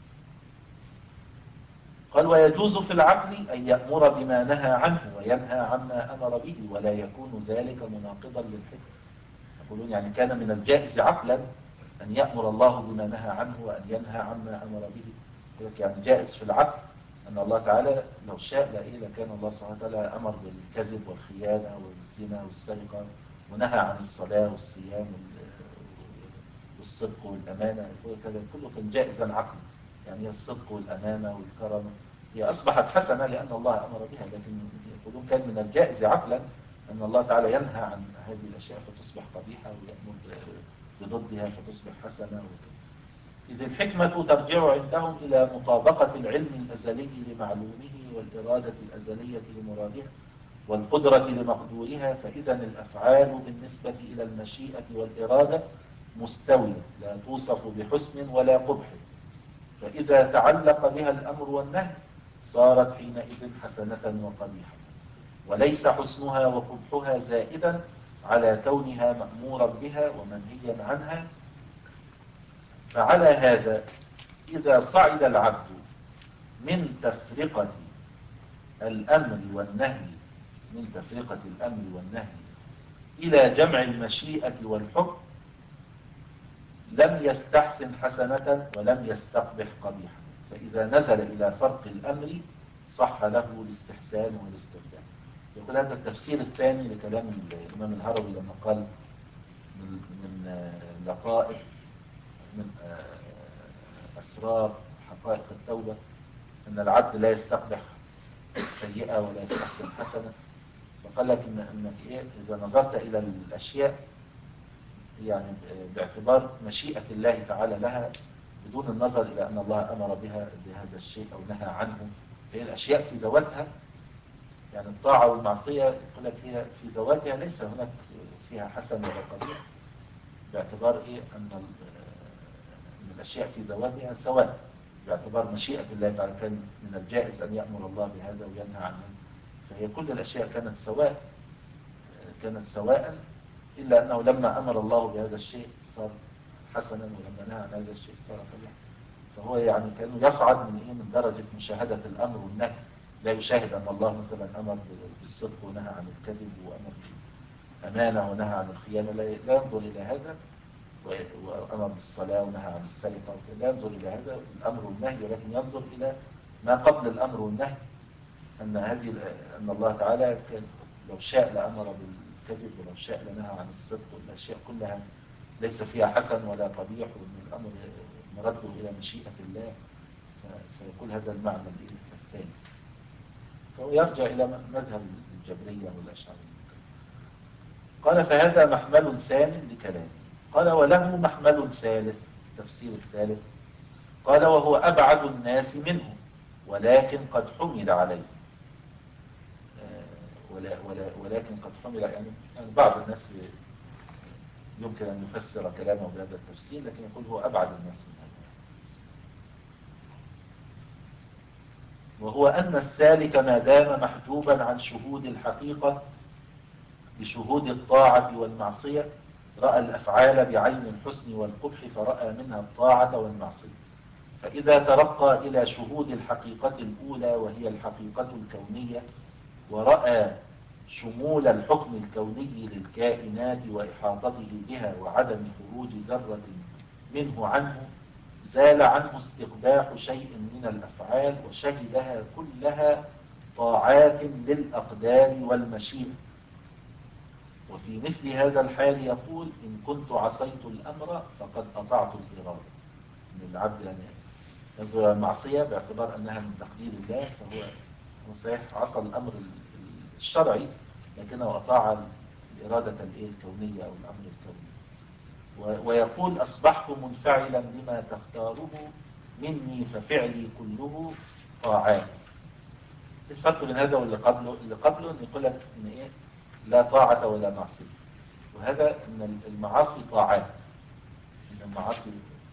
قال ويجوز في العقل أن يأمر بما نهى عنه وينهى عما أمر به ولا يكون ذلك مناقضا للحكم. يقولون يعني كان من الجائز عقلا أن يأمر الله بما نهى عنه وأن ينهى عما أمر به. يعني جائز في العقل أن الله تعالى لو شاء لإيه لكان الله سبحانه وتعالى أمر بالكذب والخيانة والزنا والسرقة ونهى عن الصلاة والصيام والصدق والأمانة، كله كان جائزا عقلا. يعني الصدق والأمانة والكرم هي أصبحت حسنة لأن الله أمر بها، لكن يقولون كان من الجائز عقلا أن الله تعالى ينهى عن هذه الأشياء فتصبح قبيحة، ويأمر بضدها فتصبح حسنة. إذ الحكمة ترجع عندهم إلى مطابقة العلم الأزلي لمعلومه والإرادة الأزلية لمرادها والقدرة لمقدورها، فإذا الأفعال بالنسبة إلى المشيئة والإرادة مستوية لا توصف بحسن ولا قبح، فإذا تعلق بها الأمر والنهي صارت حينئذ حسنة وقبيحة، وليس حسنها وقبحها زائدا على كونها مأمورا بها ومنهيا عنها. فعلى هذا إذا صعد العبد من تفرقة الأمر والنهي من تفرقة الأمر والنهي إلى جمع المشيئة والحكم لم يستحسن حسنة ولم يستقبح قبيحة، فإذا نزل إلى فرق الأمر صح له الاستحسان والاستخدام. يقول هذا التفسير الثاني لكلام الإمام الهروي لما قال من, من لطائف من أسرار حقائق التوبة أن العبد لا يستقبح سيئة ولا يستحسن حسنة. فقال لك إن أنك إيه إذا نظرت إلى الأشياء يعني باعتبار مشيئة الله تعالى لها بدون النظر إلى أن الله أمر بها بهذا الشيء أو نهى عنه، فهي الأشياء في ذواتها يعني الطاعة والمعصية يقول لك هي في ذواتها ليس هناك فيها حسن ولا قبيح، باعتبار إيه أن الأشياء في ذواتها سواء، باعتبار مشيئة الله تعالى كان من الجائز أن يأمر الله بهذا وينهى عنه، فهي كل الأشياء كانت سواء كانت سواء إلا أنه لما أمر الله بهذا الشيء صار حسنا ولما نهى عن هذا الشيء صار قبيحا. فهو يعني كأنه يصعد من إيه من درجة مشاهدة الأمر والنهي، لا يشاهد أن الله مثلا أمر بالصدق ونهى عن الكذب وأمر بالأمانة ونهى عن الخيانة، لا ينظر إلى هذا، وأمر بالصلاة ونهى عن السرقة، لا ينظر إلى هذا الأمر والنهي، ولكن ينظر إلى ما قبل الأمر والنهي، أن هذه أن الله تعالى كان لو شاء لأمر بالكذب ولو شاء لنهى عن الصدق، والأشياء كلها ليس فيها حسن ولا قبيح، وأن الأمر مرده إلى مشيئة الله. فيقول هذا المعنى الثاني، فهو يرجع إلى مذهب الجبرية والأشعرية. قال فهذا محمل ثان لكلامه. قال وله محمل ثالث، تفسير الثالث، قال وهو أبعد الناس منه ولكن قد حمل عليه، ولا ولا ولكن قد حمل يعني, يعني بعض الناس يمكن أن يفسر كلامه بهذا التفسير، لكن يقول هو أبعد الناس من هذا. وهو أن السالك ما دام محجوبا عن شهود الحقيقة بشهود الطاعة والمعصية رأى الأفعال بعين الحسن والقبح فرأى منها الطاعة والمعصية، فإذا ترقى إلى شهود الحقيقة الأولى وهي الحقيقة الكونية ورأى شمول الحكم الكوني للكائنات وإحاطته بها وعدم خروج ذرة منه عنه زال عنه استقباح شيء من الأفعال وشهدها كلها طاعات للأقدار والمشيئة. وفي مثل هذا الحال يقول إن كنت عصيت الأمر فقد أطعت الإرادة. من العبد يعني ينظر المعصية باعتبار أنها من تقدير الله، فهو صحيح عصى الأمر الشرعي لكنه أطاع الإرادة الكونية أو الأمر الكوني. ويقول أصبحت منفعلا لما تختاره مني ففعلي كله طاعات. الفرق بين هذا واللي قبله، اللي قبله أن يقول لك إن إيه لا طاعة ولا معصية، وهذا أن المعاصي طاعات. إن المعاصي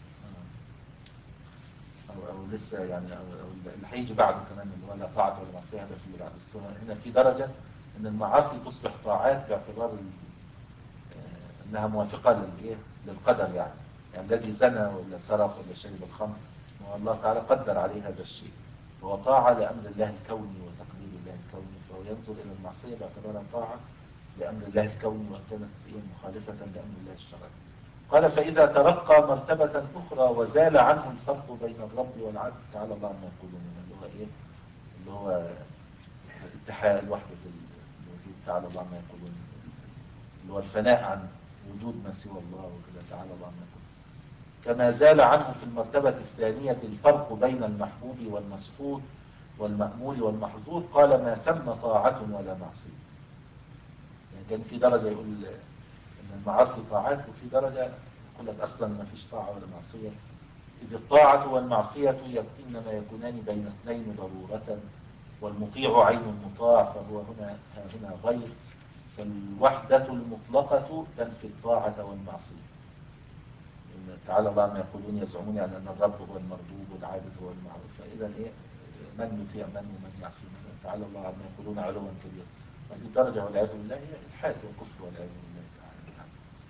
أو, أو لسه يعني أو, أو اللي هيجي بعده كمان اللي هو لا طاعة ولا معصية، هذا في بعد السنة. هنا في درجة أن المعاصي تصبح طاعات باعتبار أنها موافقة للإيه للقدر، يعني يعني الذي زنى ولا سرق ولا شرب الخمر والله تعالى قدر عليه هذا الشيء، فهو طاعة لأمر الله الكوني وتقدير الله الكوني، فهو ينظر إلى المعصية باعتبارها طاعة لأمر الله الكوني وكانت مخالفة لأمر الله الشرعي. قال فإذا ترقى مرتبة أخرى وزال عنه الفرق بين الرب والعبد تعالى الله عما يقولون، اللي هو إيه اللي هو اتحاد الوحدة الوجود تعالى الله عما يقولون، اللي هو الفناء عن وجود ما سوى الله وكذا تعالى الله عما يقولون. كما زال عنه في المرتبة الثانية الفرق بين المحبوب والمسخوط والمأمول والمحظور، قال ما ثم طاعة ولا معصية. يعني كان في درجة يقول إن المعاصي طاعات، وفي درجة يقول لك أصلا ما فيش طاعة ولا معصية، إذ الطاعة والمعصية إنما يكونان بين اثنين ضرورة، والمطيع عين المطاع، فهو هنا هنا غير. فالوحدة المطلقة تنفي الطاعة والمعصية. إن تعالى الله عما يقولون يزعمون يعني أن الرب هو المربوب والعابد هو المعروف، فإذا إيه من يطيع من ومن يعصي من؟ تعالى الله عما يقولون علوا كبيرا. هذه الدرجة والعياذ بالله هي الحاد والكفر والعياذ بالله تعالى.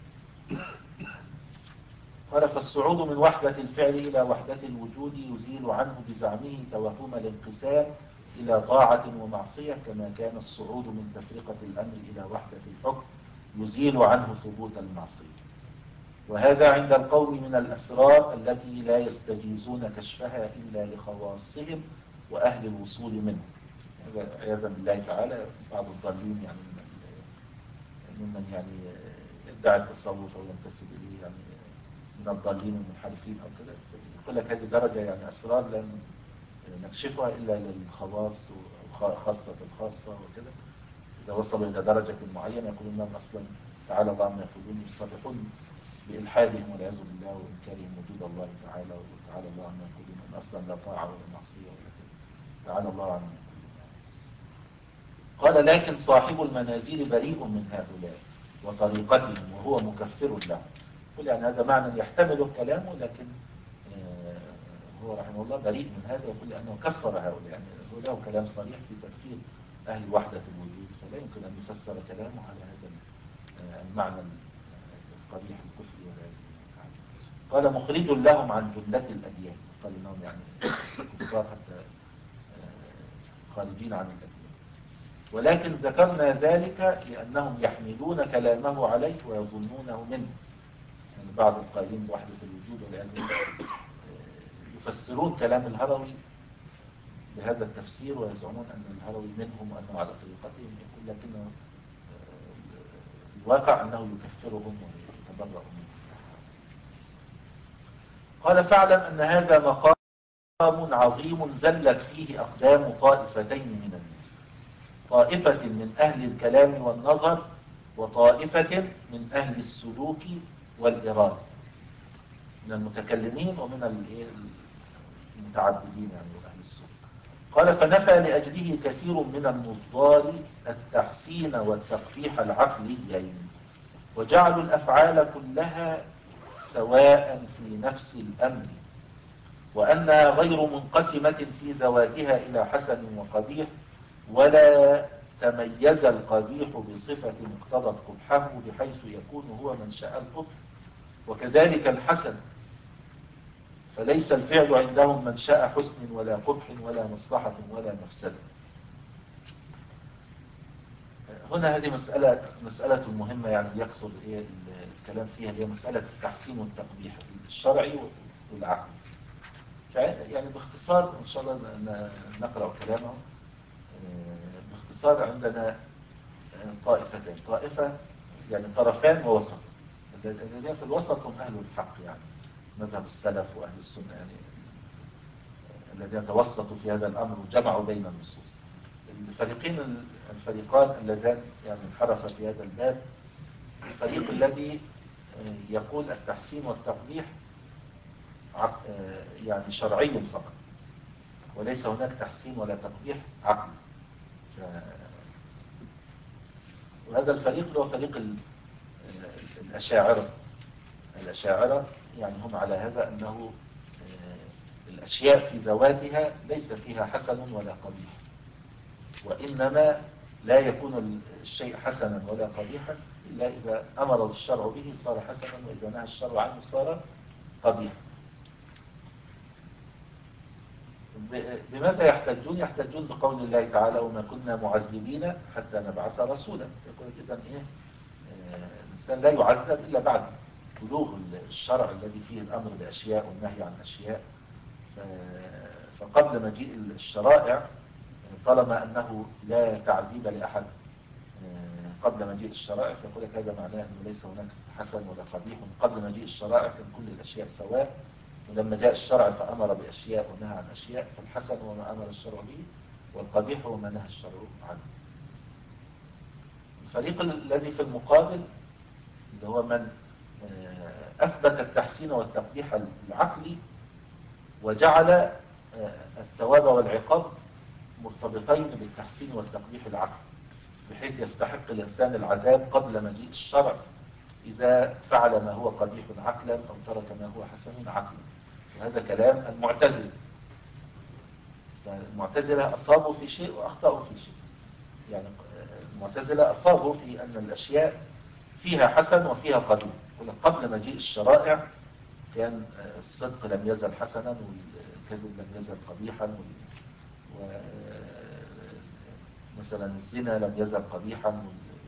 قال فالصعود من وحدة الفعل إلى وحدة الوجود يزيل عنه بزعمه توهم الانقسام إلى طاعة ومعصية، كما كان الصعود من تفرقة الأمر إلى وحدة الحكم يزيل عنه ثبوت المعصية. وهذا عند القوم من الأسرار التي لا يستجيزون كشفها إلا لخواصهم وأهل الوصول منه. هذا عياذا بالله تعالى بعض الضالين يعني ممن يعني يدعي التصوف أو ينتسب إليه يعني من الضالين والمنحرفين أو كده، يقول لك هذه درجة يعني أسرار لن نكشفها إلا للخواص وخاصة الخاصة وكده. إذا وصلوا إلى درجة معينة يقولون لهم أصلا تعالى الله عما يقولون، يصرحون بإلحادهم والعياذ بالله وإنكارهم وجود الله تعالى، وتعالى الله عما يقولون أن أصلا لا طاعة ولا معصية ولا كده، تعالى الله عما يقولون. قال لكن صاحب المنازل بريء من هؤلاء وطريقتهم وهو مكفر لهم. يقول يعني هذا معنى يحتمل كلامه، لكن هو رحمه الله بريء من هذا، يقول لأنه كفر هؤلاء، يعني هو له كلام صريح في تكفير أهل وحدة الوجود، فلا يمكن أن يفسر كلامه على هذا المعنى القبيح الكفر والعياذ بالله. قال مخرج لهم عن جملة الأديان، قال إنهم يعني كفار حتى خارجين عن الأديان. ولكن ذكرنا ذلك لأنهم يحملون كلامه عليه ويظنونه منه. يعني بعض القائلين بوحدة الوجود والعياذ بالله يفسرون كلام الهروي بهذا التفسير ويزعمون أن الهروي منهم وأنه على طريقتهم، يقول لكنه الواقع أنه يكفرهم ويتبرأ منهم. قال فاعلم أن هذا مقام عظيم زلت فيه أقدام طائفتين من الناس، طائفة من أهل الكلام والنظر وطائفة من أهل السلوك والإرادة، من المتكلمين ومن المتعددين يعني أهل السلوك. قال فنفى لأجله كثير من النظار التحسين والتقبيح العقليين، وجعلوا الأفعال كلها سواء في نفس الأمر، وأنها غير منقسمة في ذواتها إلى حسن وقبيح، ولا تميز القبيح بصفة مقتضى قبحه بحيث يكون هو منشأ القبح، وكذلك الحسن، فليس الفعل عندهم منشأ حسن ولا قبح ولا مصلحة ولا مفسدة. هنا هذه مسألة مسألة مهمة يعني يكثر إيه الكلام فيها، هي مسألة التحسين والتقبيح الشرعي والعقلي. يعني باختصار إن شاء الله نقرأ كلامه. باختصار عندنا طائفتين، طائفة يعني طرفان ووسط، الذين في الوسط هم أهل الحق يعني مذهب السلف وأهل السنة، يعني الذين توسطوا في هذا الأمر وجمعوا بين النصوص. الفريقين الفريقان اللذان يعني انحرف في هذا الباب، الفريق الذي يقول التحسين والتقبيح يعني شرعي فقط، وليس هناك تحسين ولا تقبيح عقلي. وهذا الفريق هو فريق الأشاعرة. الأشاعرة يعني هم على هذا أنه الأشياء في ذواتها ليس فيها حسن ولا قبيح، وإنما لا يكون الشيء حسنا ولا قبيحا إلا إذا أمر الشرع به صار حسنا، وإذا نهى الشرع عنه صار قبيحا. بماذا يحتجون؟ يحتجون بقول الله تعالى وما كنا معذبين حتى نبعث رسولا. يقول إذن إيه الإنسان لا يعذب إلا بعد بلوغ الشرع الذي فيه الأمر بأشياء والنهي عن أشياء. فقبل مجيء الشرائع طالما أنه لا تعذيب لأحد قبل مجيء الشرائع، فيقول لك هذا معناه أنه ليس هناك حسن ولا قبيح. قبل مجيء الشرائع كان كل الأشياء سواء، ولما جاء الشرع فأمر بأشياء ونهى عن أشياء، فالحسن هو ما أمر الشرع به، والقبيح هو ما نهى الشرع عنه. الفريق الذي في المقابل اللي هو من أثبت التحسين والتقبيح العقلي وجعل الثواب والعقاب مرتبطين بالتحسين والتقبيح العقلي، بحيث يستحق الإنسان العذاب قبل مجيء الشرع إذا فعل ما هو قبيح عقلا أو ترك ما هو حسن عقلا. وهذا كلام المعتزلة. المعتزلة أصابوا في شيء وأخطأوا في شيء. يعني المعتزلة أصابوا في أن الأشياء فيها حسن وفيها قبيح. قبل مجيء الشرائع كان الصدق لم يزل حسنا والكذب لم يزل قبيحا، ومثلا الزنا لم يزل قبيحا،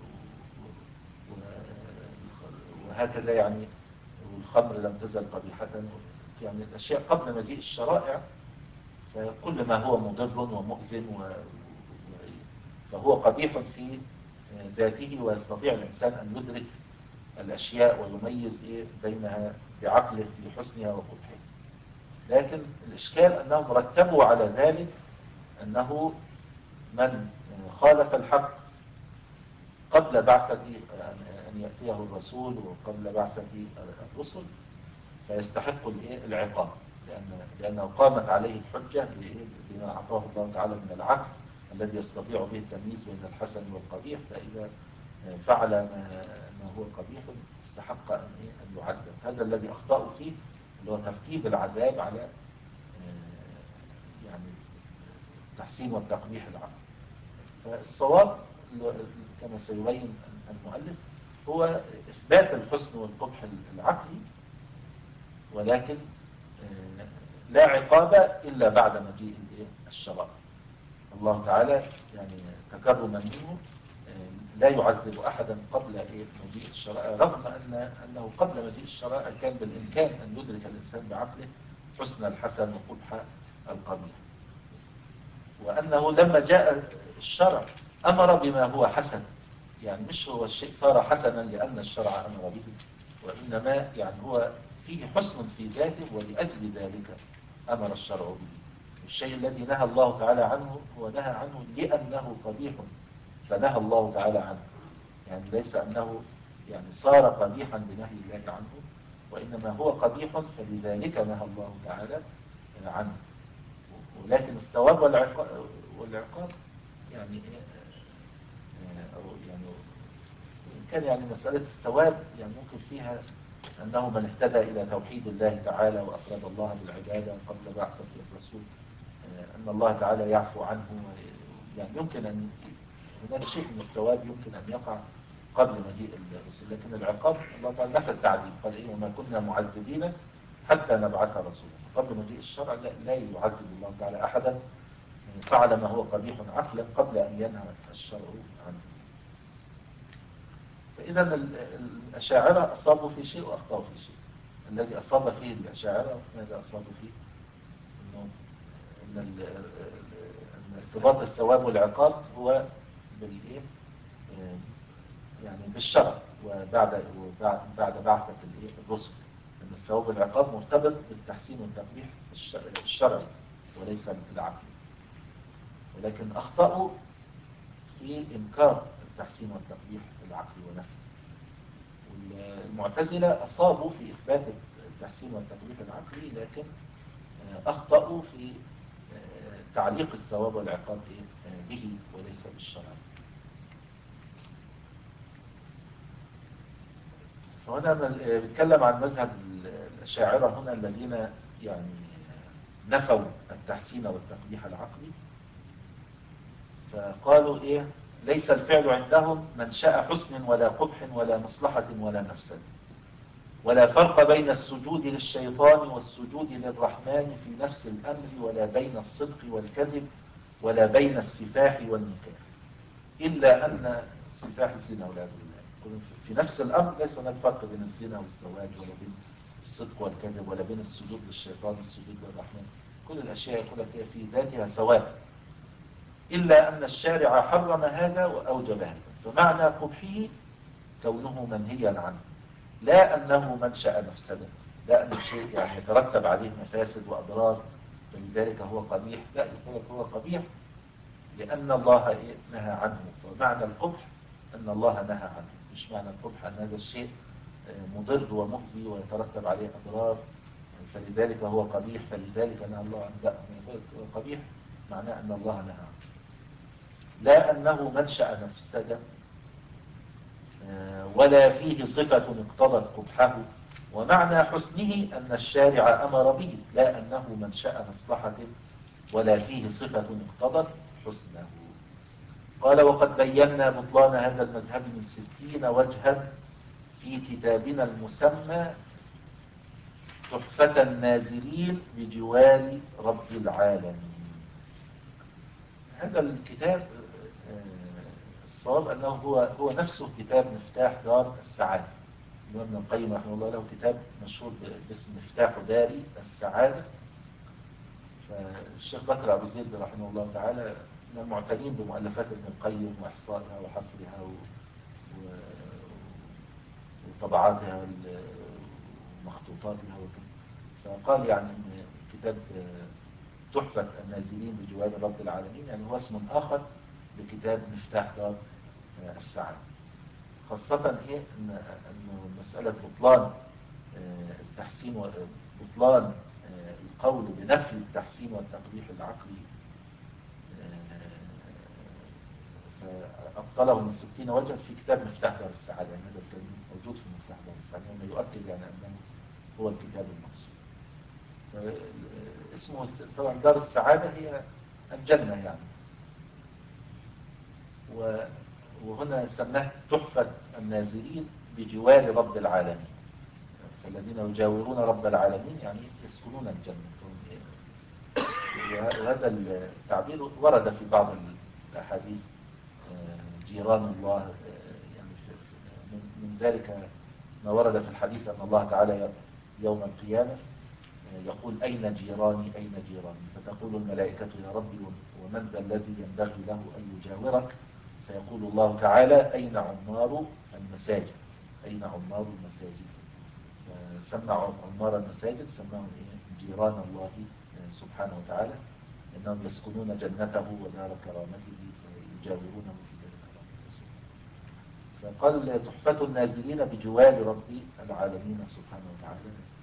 وهكذا يعني، والخمر لم تزل قبيحة. يعني الأشياء قبل مجيء الشرائع كل ما هو مضر ومؤذن و... فهو قبيح في ذاته، ويستطيع الإنسان أن يدرك الأشياء ويميز إيه بينها بعقله في حسنها وقبحها. لكن الإشكال أنهم رتبوا على ذلك أنه من خالف الحق قبل بعثة أن يأتيه الرسول وقبل بعثة الرسل فيستحق العقاب، لأن لأنه قامت عليه الحجة بما أعطاه الله تعالى من العقل الذي يستطيع به التمييز بين الحسن والقبيح، فإذا فعل ما هو قبيح استحق أن يعذب. هذا الذي أخطأوا فيه، اللي هو ترتيب العذاب على يعني التحسين والتقبيح العقل. فالصواب كما سيبين المؤلف هو إثبات الحسن والقبح العقلي، ولكن لا عقاب إلا بعد مجيء الشرائع. الله تعالى يعني تكرما منه لا يعذب أحدا قبل مجيء الشرائع، رغم أن أنه قبل مجيء الشرائع كان بالإمكان أن يدرك الإنسان بعقله حسن الحسن وقبح القبيح، وأنه لما جاء الشرع أمر بما هو حسن. يعني مش هو الشيء صار حسنا لأن الشرع أمر به، وإنما يعني هو فيه حسن في ذاته، ولأجل ذلك أمر الشرع به. الشيء الذي نهى الله تعالى عنه هو نهى عنه لأنه قبيح فنهى الله تعالى عنه، يعني ليس أنه يعني صار قبيحا بنهي الله عنه، وإنما هو قبيح فلذلك نهى الله تعالى عنه. ولكن الثواب والعقاب, والعقاب يعني أو يعني كان يعني مسألة الثواب يعني ممكن فيها أنه من اهتدى إلى توحيد الله تعالى وأفرد الله بالعبادة قبل بعثة الرسول أن الله تعالى يعفو عنه، يعني يمكن أن هناك شيء من الثواب يمكن أن يقع قبل مجيء الرسول. لكن العقاب الله تعالى نفى التعذيب، قال إيه وما كنا معذبين حتى نبعث رسولا. قبل مجيء الشرع لا, لا يعذب الله تعالى أحدا فعل ما هو قبيح عقلا قبل أن ينهى الشرع عنه. فإذا الأشاعرة أصابوا في شيء وأخطأوا في شيء. الذي أصاب فيه الأشاعرة ماذا أصابوا فيه؟ إنه إن ارتباط الثواب والعقاب هو بالإيه؟ يعني بالشرع وبعد بعد بعثة الرسل، أن الثواب والعقاب مرتبط بالتحسين والتقبيح الشرعي وليس بالعقل. ولكن أخطأوا في إنكار التحسين والتقبيح العقلي ونفي. والمعتزلة أصابوا في إثبات التحسين والتقبيح العقلي، لكن أخطأوا في تعليق الثواب والعقاب به وليس بالشرع. فهنا بنتكلم عن مذهب الأشاعرة هنا الذين يعني نفوا التحسين والتقبيح العقلي، فقالوا إيه؟ ليس الفعل عندهم منشأ حسن ولا قبح ولا مصلحة ولا مفسد، ولا فرق بين السجود للشيطان والسجود للرحمن في نفس الأمر، ولا بين الصدق والكذب، ولا بين السفاح والنكاح، إلا أن سفاح الزنا والعياذ بالله في نفس الأمر ليس هناك فرق بين الزنا والزواج، ولا بين الصدق والكذب، ولا بين السجود للشيطان والسجود للرحمن. كل الأشياء يقول لك في ذاتها سواء، إلا أن الشارع حرم هذا وأوجب هذا. فمعنى قبحه كونه منهيا عنه، لا أنه منشأ مفسده، لا أن الشيء يعني يترتب عليه مفاسد وأضرار فلذلك هو قبيح، لا، يقول لك هو قبيح لأن الله نهى عنه. ومعنى القبح أن الله نهى عنه. مش معنى القبح أن هذا الشيء مضر ومؤذي ويترتب عليه أضرار فلذلك هو قبيح فلذلك نهى الله عنه. لا، قبيح معناه أن الله نهى عنه، لا أنه منشأ مفسدة ولا فيه صفة اقتضت قبحه، ومعنى حسنه أن الشارع أمر به، لا أنه منشأ مصلحة ولا فيه صفة اقتضت حسنه. قال وقد بينا بطلان هذا المذهب من ستين وجها في كتابنا المسمى تحفة النازلين بجوار رب العالمين. هذا الكتاب الصواب أنه هو هو نفسه كتاب مفتاح دار السعادة. الإمام ابن القيم رحمه الله له كتاب مشهور باسم مفتاح دار السعادة. فالشيخ بكر أبو زيد رحمه الله تعالى من المعتنين بمؤلفات ابن القيم وإحصائها وحصرها و... و... وطبعاتها ومخطوطاتها وكذا. فقال يعني ان كتاب تحفة النازلين بجوار رب العالمين يعني هو اسم آخر لكتاب مفتاح دار السعادة. خاصة ايه ان مسألة بطلان التحسين وبطلان القول بنفي التحسين والتقبيح العقلي فأبطله من ستين وجها في كتاب مفتاح دار السعادة. يعني هذا الكلام موجود في مفتاح دار السعادة وما يؤكد يعني أنه هو الكتاب المقصود. اسمه طبعا دار السعادة هي الجنة يعني، وهنا سماه تحفة النازلين بجوار رب العالمين، فالذين يجاورون رب العالمين يعني يسكنون الجنة. وهذا التعبير ورد في بعض الأحاديث جيران الله، يعني من ذلك ما ورد في الحديث أن الله تعالى يوم القيامة يقول أين جيراني أين جيراني، فتقول الملائكة يا ربي ومن ذا الذي ينبغي له أن يجاورك، فيقول الله تعالى أين عمار المساجد أين عمار المساجد. سمى عمار المساجد سماهم جيران الله سبحانه وتعالى إنهم يسكنون جنته ودار كرامته فيجاورونه في دار كرامته. فقال تحفة النازلين بجوار رب العالمين سبحانه وتعالى،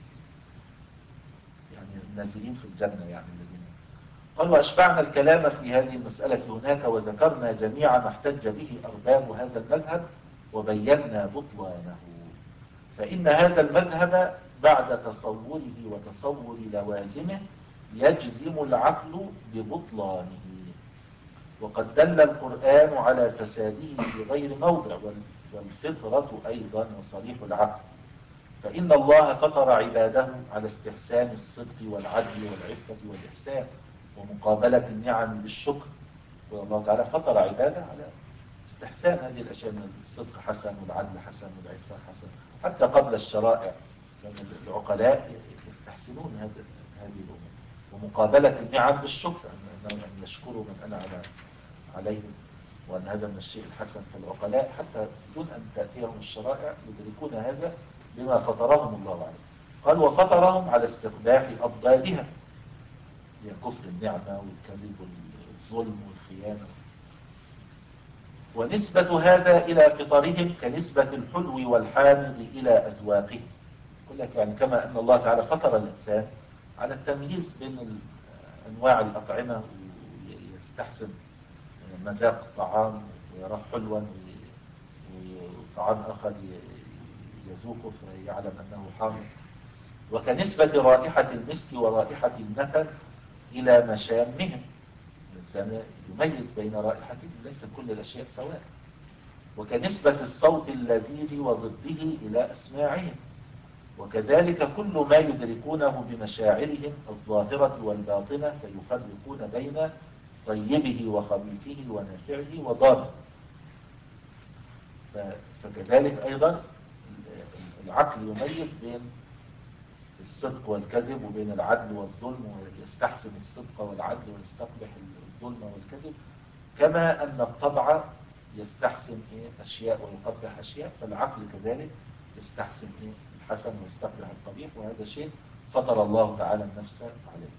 يعني النازلين في الجنة يعني الذين. قال وأشبعنا الكلام في هذه المسألة هناك وذكرنا جميع ما احتج به أرباب هذا المذهب وبينا بطلانه. فإن هذا المذهب بعد تصوره وتصور لوازمه يجزم العقل ببطلانه، وقد دل القرآن على فساده في غير موضع، والفطرة أيضا وصريح العقل. فإن الله فطر عباده على استحسان الصدق والعدل والعفة والإحسان ومقابلة النعم بالشكر. والله تعالى فطر عباده على استحسان هذه الأشياء، من الصدق حسن والعدل حسن والعفة حسن. حتى قبل الشرائع كان العقلاء يستحسنون هذه الأمور، ومقابلة النعم بالشكر أن يشكروا من أنعم عليهم، وأن هذا من الشيء الحسن. فالعقلاء حتى بدون أن تأتيهم الشرائع يدركون هذا بما فطرهم الله عليه. قال وفطرهم على استقباح أضدادها، هي كفر النعمة والكذب والظلم والخيانة. ونسبة هذا إلى فطرهم كنسبة الحلو والحامض إلى أذواقهم. يقول لك يعني كما أن الله تعالى فطر الإنسان على التمييز بين أنواع الأطعمة ويستحسن مذاق الطعام ويراه حلوا وطعام آخر يذوقه فيعلم أنه حامض. وكنسبة رائحة المسك ورائحة النتن إلى مشامهم، الإنسان يميز بين رائحتين، ليس كل الأشياء سواء. وكنسبة الصوت اللذيذ وضده إلى أسماعهم. وكذلك كل ما يدركونه بمشاعرهم الظاهرة والباطنة فيفرقون بين طيبه وخبيثه ونافعه وضاره. فكذلك أيضا العقل يميز بين الصدق والكذب وبين العدل والظلم، ويستحسن الصدق والعدل ويستقبح الظلم والكذب، كما أن الطبع يستحسن إيه أشياء ويقبح أشياء، فالعقل كذلك يستحسن إيه الحسن ويستقبح القبيح. وهذا شيء فطر الله تعالى النفس عليه.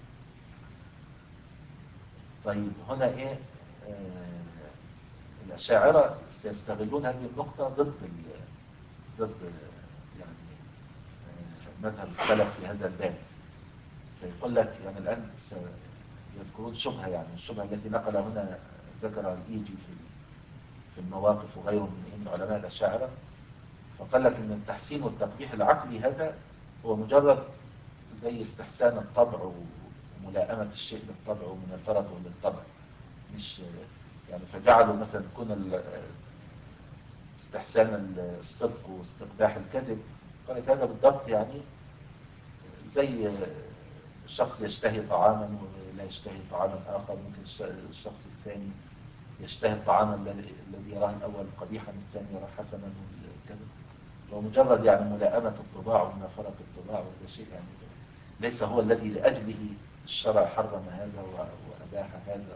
طيب هنا إيه آه الأشاعرة بس يستغلون هذه النقطة ضد ال... ضد يعني مذهب السلف في هذا الباب. فيقول لك يعني الآن يذكرون شبهة، يعني الشبهة التي نقل هنا ذكر الإيجي في في المواقف وغيره من علماء الأشاعرة. فقال لك إن التحسين والتقبيح العقلي هذا هو مجرد زي استحسان الطبع وملائمة الشيء للطبع ومنافرته للطبع، مش يعني فجعلوا مثلا كون استحسان الصدق واستقباح الكذب، قال لك هذا بالضبط يعني زي الشخص يشتهي طعاما ولا يشتهي طعاما آخر. ممكن الشخص الثاني يشتهي الطعام الذي يراه الأول قبيحا الثاني يراه حسنا الكذب. ومجرد يعني ملائمة الطباع ومنافرة الطباع، وهذا شيء يعني ليس هو الذي لأجله الشرع حرم هذا وأباح هذا.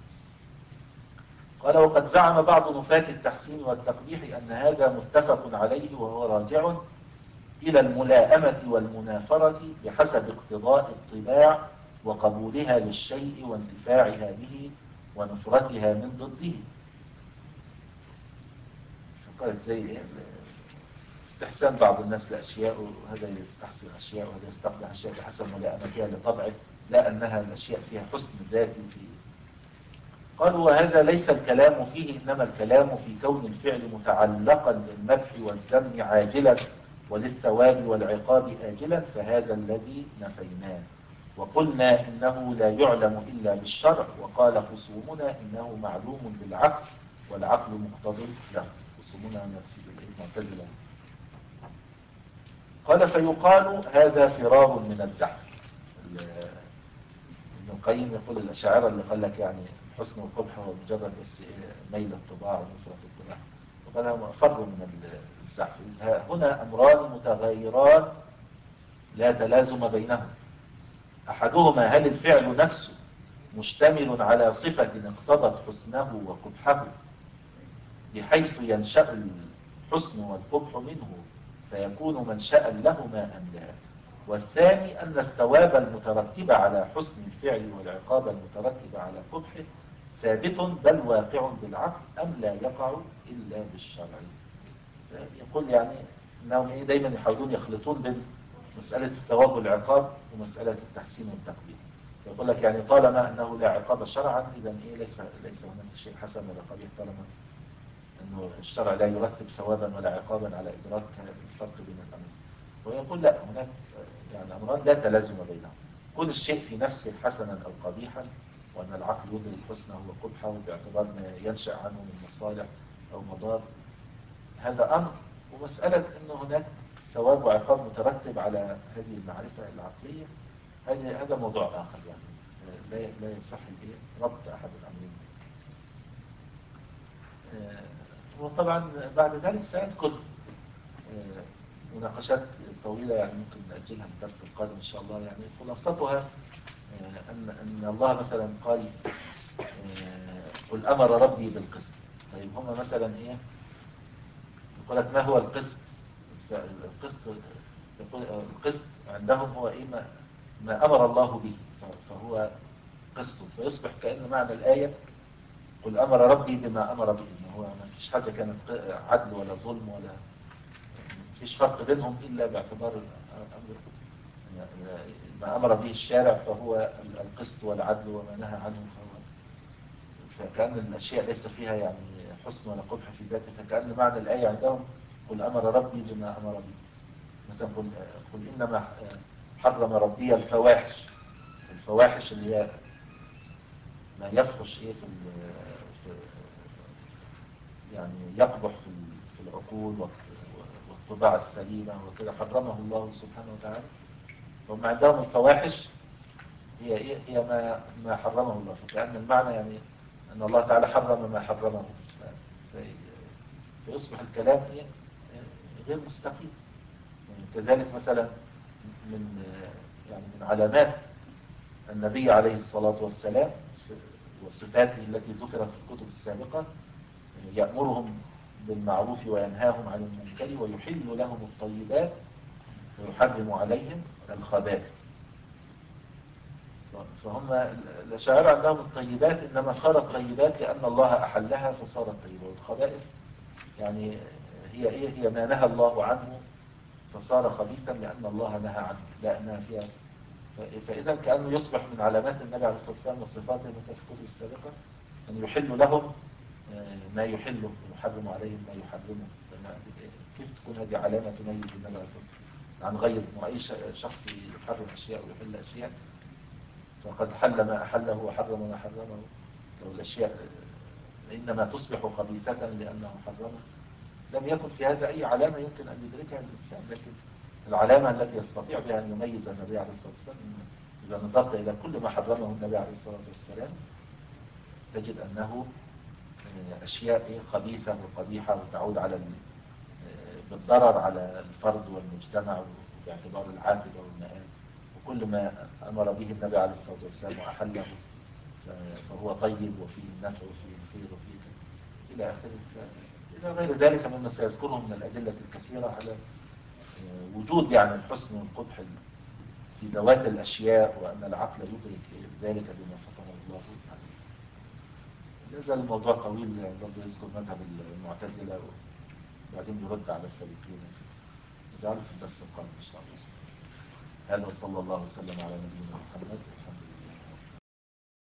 قال وقد زعم بعض نفاة التحسين والتقبيح أن هذا متفق عليه، وهو راجع إلى الملائمة والمنافرة بحسب اقتضاء الطباع وقبولها للشيء وانتفاعها به ونفرتها من ضده. فقالت زي إيه؟ استحسان بعض الناس لأشياء، وهذا يستحسن أشياء وهذا يستقبح أشياء بحسب ملائمتها لطبعه، لا أنها الأشياء فيها حسن ذاتي فيه. قالوا وهذا ليس الكلام فيه، إنما الكلام في كون الفعل متعلقا بالمدح والذم عاجلا وللثواب والعقاب آجلا، فهذا الذي نفيناه. وقلنا إنه لا يعلم إلا بالشرع، وقال خصومنا إنه معلوم بالعقل والعقل مقتضي له. خصومنا نفسي المعتزلة. قال فيقال هذا فرار من الزحف. ابن القيم يقول الأشاعرة اللي قال لك يعني الحسن والقبح هو مجرد بس ميل الطباع ونفرة الطباع، وقال هم فروا من الزحف. هنا أمران متغيران لا تلازم بينهم. أحدهما هل الفعل نفسه مشتمل على صفة اقتضت حسنه وقبحه بحيث ينشأ الحسن والقبح منه فيكون منشأ لهما أم لا؟ والثاني أن الثواب المترتب على حسن الفعل والعقاب المترتب على قبحه ثابت بل واقع بالعقل أم لا يقع إلا بالشرع. يقول يعني أنهم دايما يحاولون يخلطون بين مسألة الثواب والعقاب ومسألة التحسين والتقبيح. يقول لك يعني طالما أنه لا عقاب شرعا إذا إيه ليس ليس هناك شيء حسن ولا قبيح، طالما أنه الشرع لا يرتب ثوابا ولا عقابا على إدراك الفرق بين الأمرين. ويقول لا، هناك يعني أمران لا تلازم بينهم. كل الشيء في نفسه حسنا أو قبيحا، وأن العقل يدرك حسنه وقبحه باعتبار ما ينشأ عنه من مصالح أو مضار، هذا أمر. ومسألة أنه هناك ثواب وعقاب مترتب على هذه المعرفة العقلية، هذا هذا موضوع آخر يعني لا لا يصح ربط أحد الأمرين. وطبعا بعد ذلك سأذكر مناقشات طويلة يعني ممكن نأجلها الدرس القادم إن شاء الله. يعني خلاصتها أن أن الله مثلا قال قل أمر ربي بالقسط. طيب هم مثلا إيه يقول لك ما هو القسط؟ القسط يقول القسط عندهم هو إيه ما, ما أمر الله به فهو قسط، فيصبح كأن معنى الآية قل أمر ربي بما أمر به. هو ما فيش حاجة كانت عدل ولا ظلم ولا فيش فرق بينهم إلا باعتبار ما أمر به الشارع فهو القسط والعدل، وما نهى عنه فهو. فكأن الأشياء ليس فيها يعني حسن ولا قبح في ذاته، فكأن معنى الآية عندهم قل أمر ربي بما أمر به. مثلا قل, قل إنما حرم ربي الفواحش. الفواحش اللي هي ما يفحش إيه في, في يعني يقبح في في العقول والطباع السليمة وكده، حرمه الله سبحانه وتعالى. وهم عندهم الفواحش هي إيه؟ هي ما ما حرمه الله. فكأن المعنى يعني أن الله تعالى حرم ما حرمه، فيصبح الكلام إيه؟ غير مستقيم. كذلك مثلا من يعني من علامات النبي عليه الصلاة والسلام وصفاته التي ذكرت في الكتب السابقة يأمرهم بالمعروف وينهاهم عن المنكر ويحل لهم الطيبات ويحرم عليهم الخبائث. فهم الأشاعرة عندهم الطيبات إنما صارت طيبات لأن الله أحلها فصارت طيبة، والخبائث يعني هي إيه؟ هي ما نهى الله عنه فصار خبيثا لأن الله نهى عنه، لأنها فيها. فإذا كأنه يصبح من علامات النبي عليه الصلاة والسلام وصفاته مثل في الكتب السابقة أن يحل لهم ما يحله ويحرم عليهم ما يحرمه. كيف تكون هذه علامة تميز النبي عليه الصلاة والسلام عن غيره؟ وأي شخص يحرم أشياء ويحل أشياء فقد حل ما أحله وحرم ما حرمه. لو الأشياء إنما تصبح خبيثة لأنه حرمه، لم يكن في هذا أي علامة يمكن أن يدركها الإنسان. لكن العلامة التي يستطيع بها أن يميز النبي عليه الصلاة والسلام، إذا نظرت إلى كل ما حرمه النبي عليه الصلاة والسلام تجد أنه أشياء خبيثة وقبيحة وتعود على بالضرر على الفرد والمجتمع باعتبار العاقبة والمآل. وكل ما أمر به النبي عليه الصلاة والسلام وأحله فهو طيب وفيه النفع وفيه الخير وفيه إلى آخره، إلى غير ذلك مما سيذكره من الأدلة الكثيرة على وجود يعني الحسن والقبح في ذوات الأشياء، وأن العقل يدرك ذلك بما فطر الله عليه. يزال الموضوع طويل، برضه يذكر مذهب المعتزلة وبعدين يرد على الفريقين. نجعله في الدرس القادم إن شاء الله. هذا وصلى الله وسلم على نبينا محمد.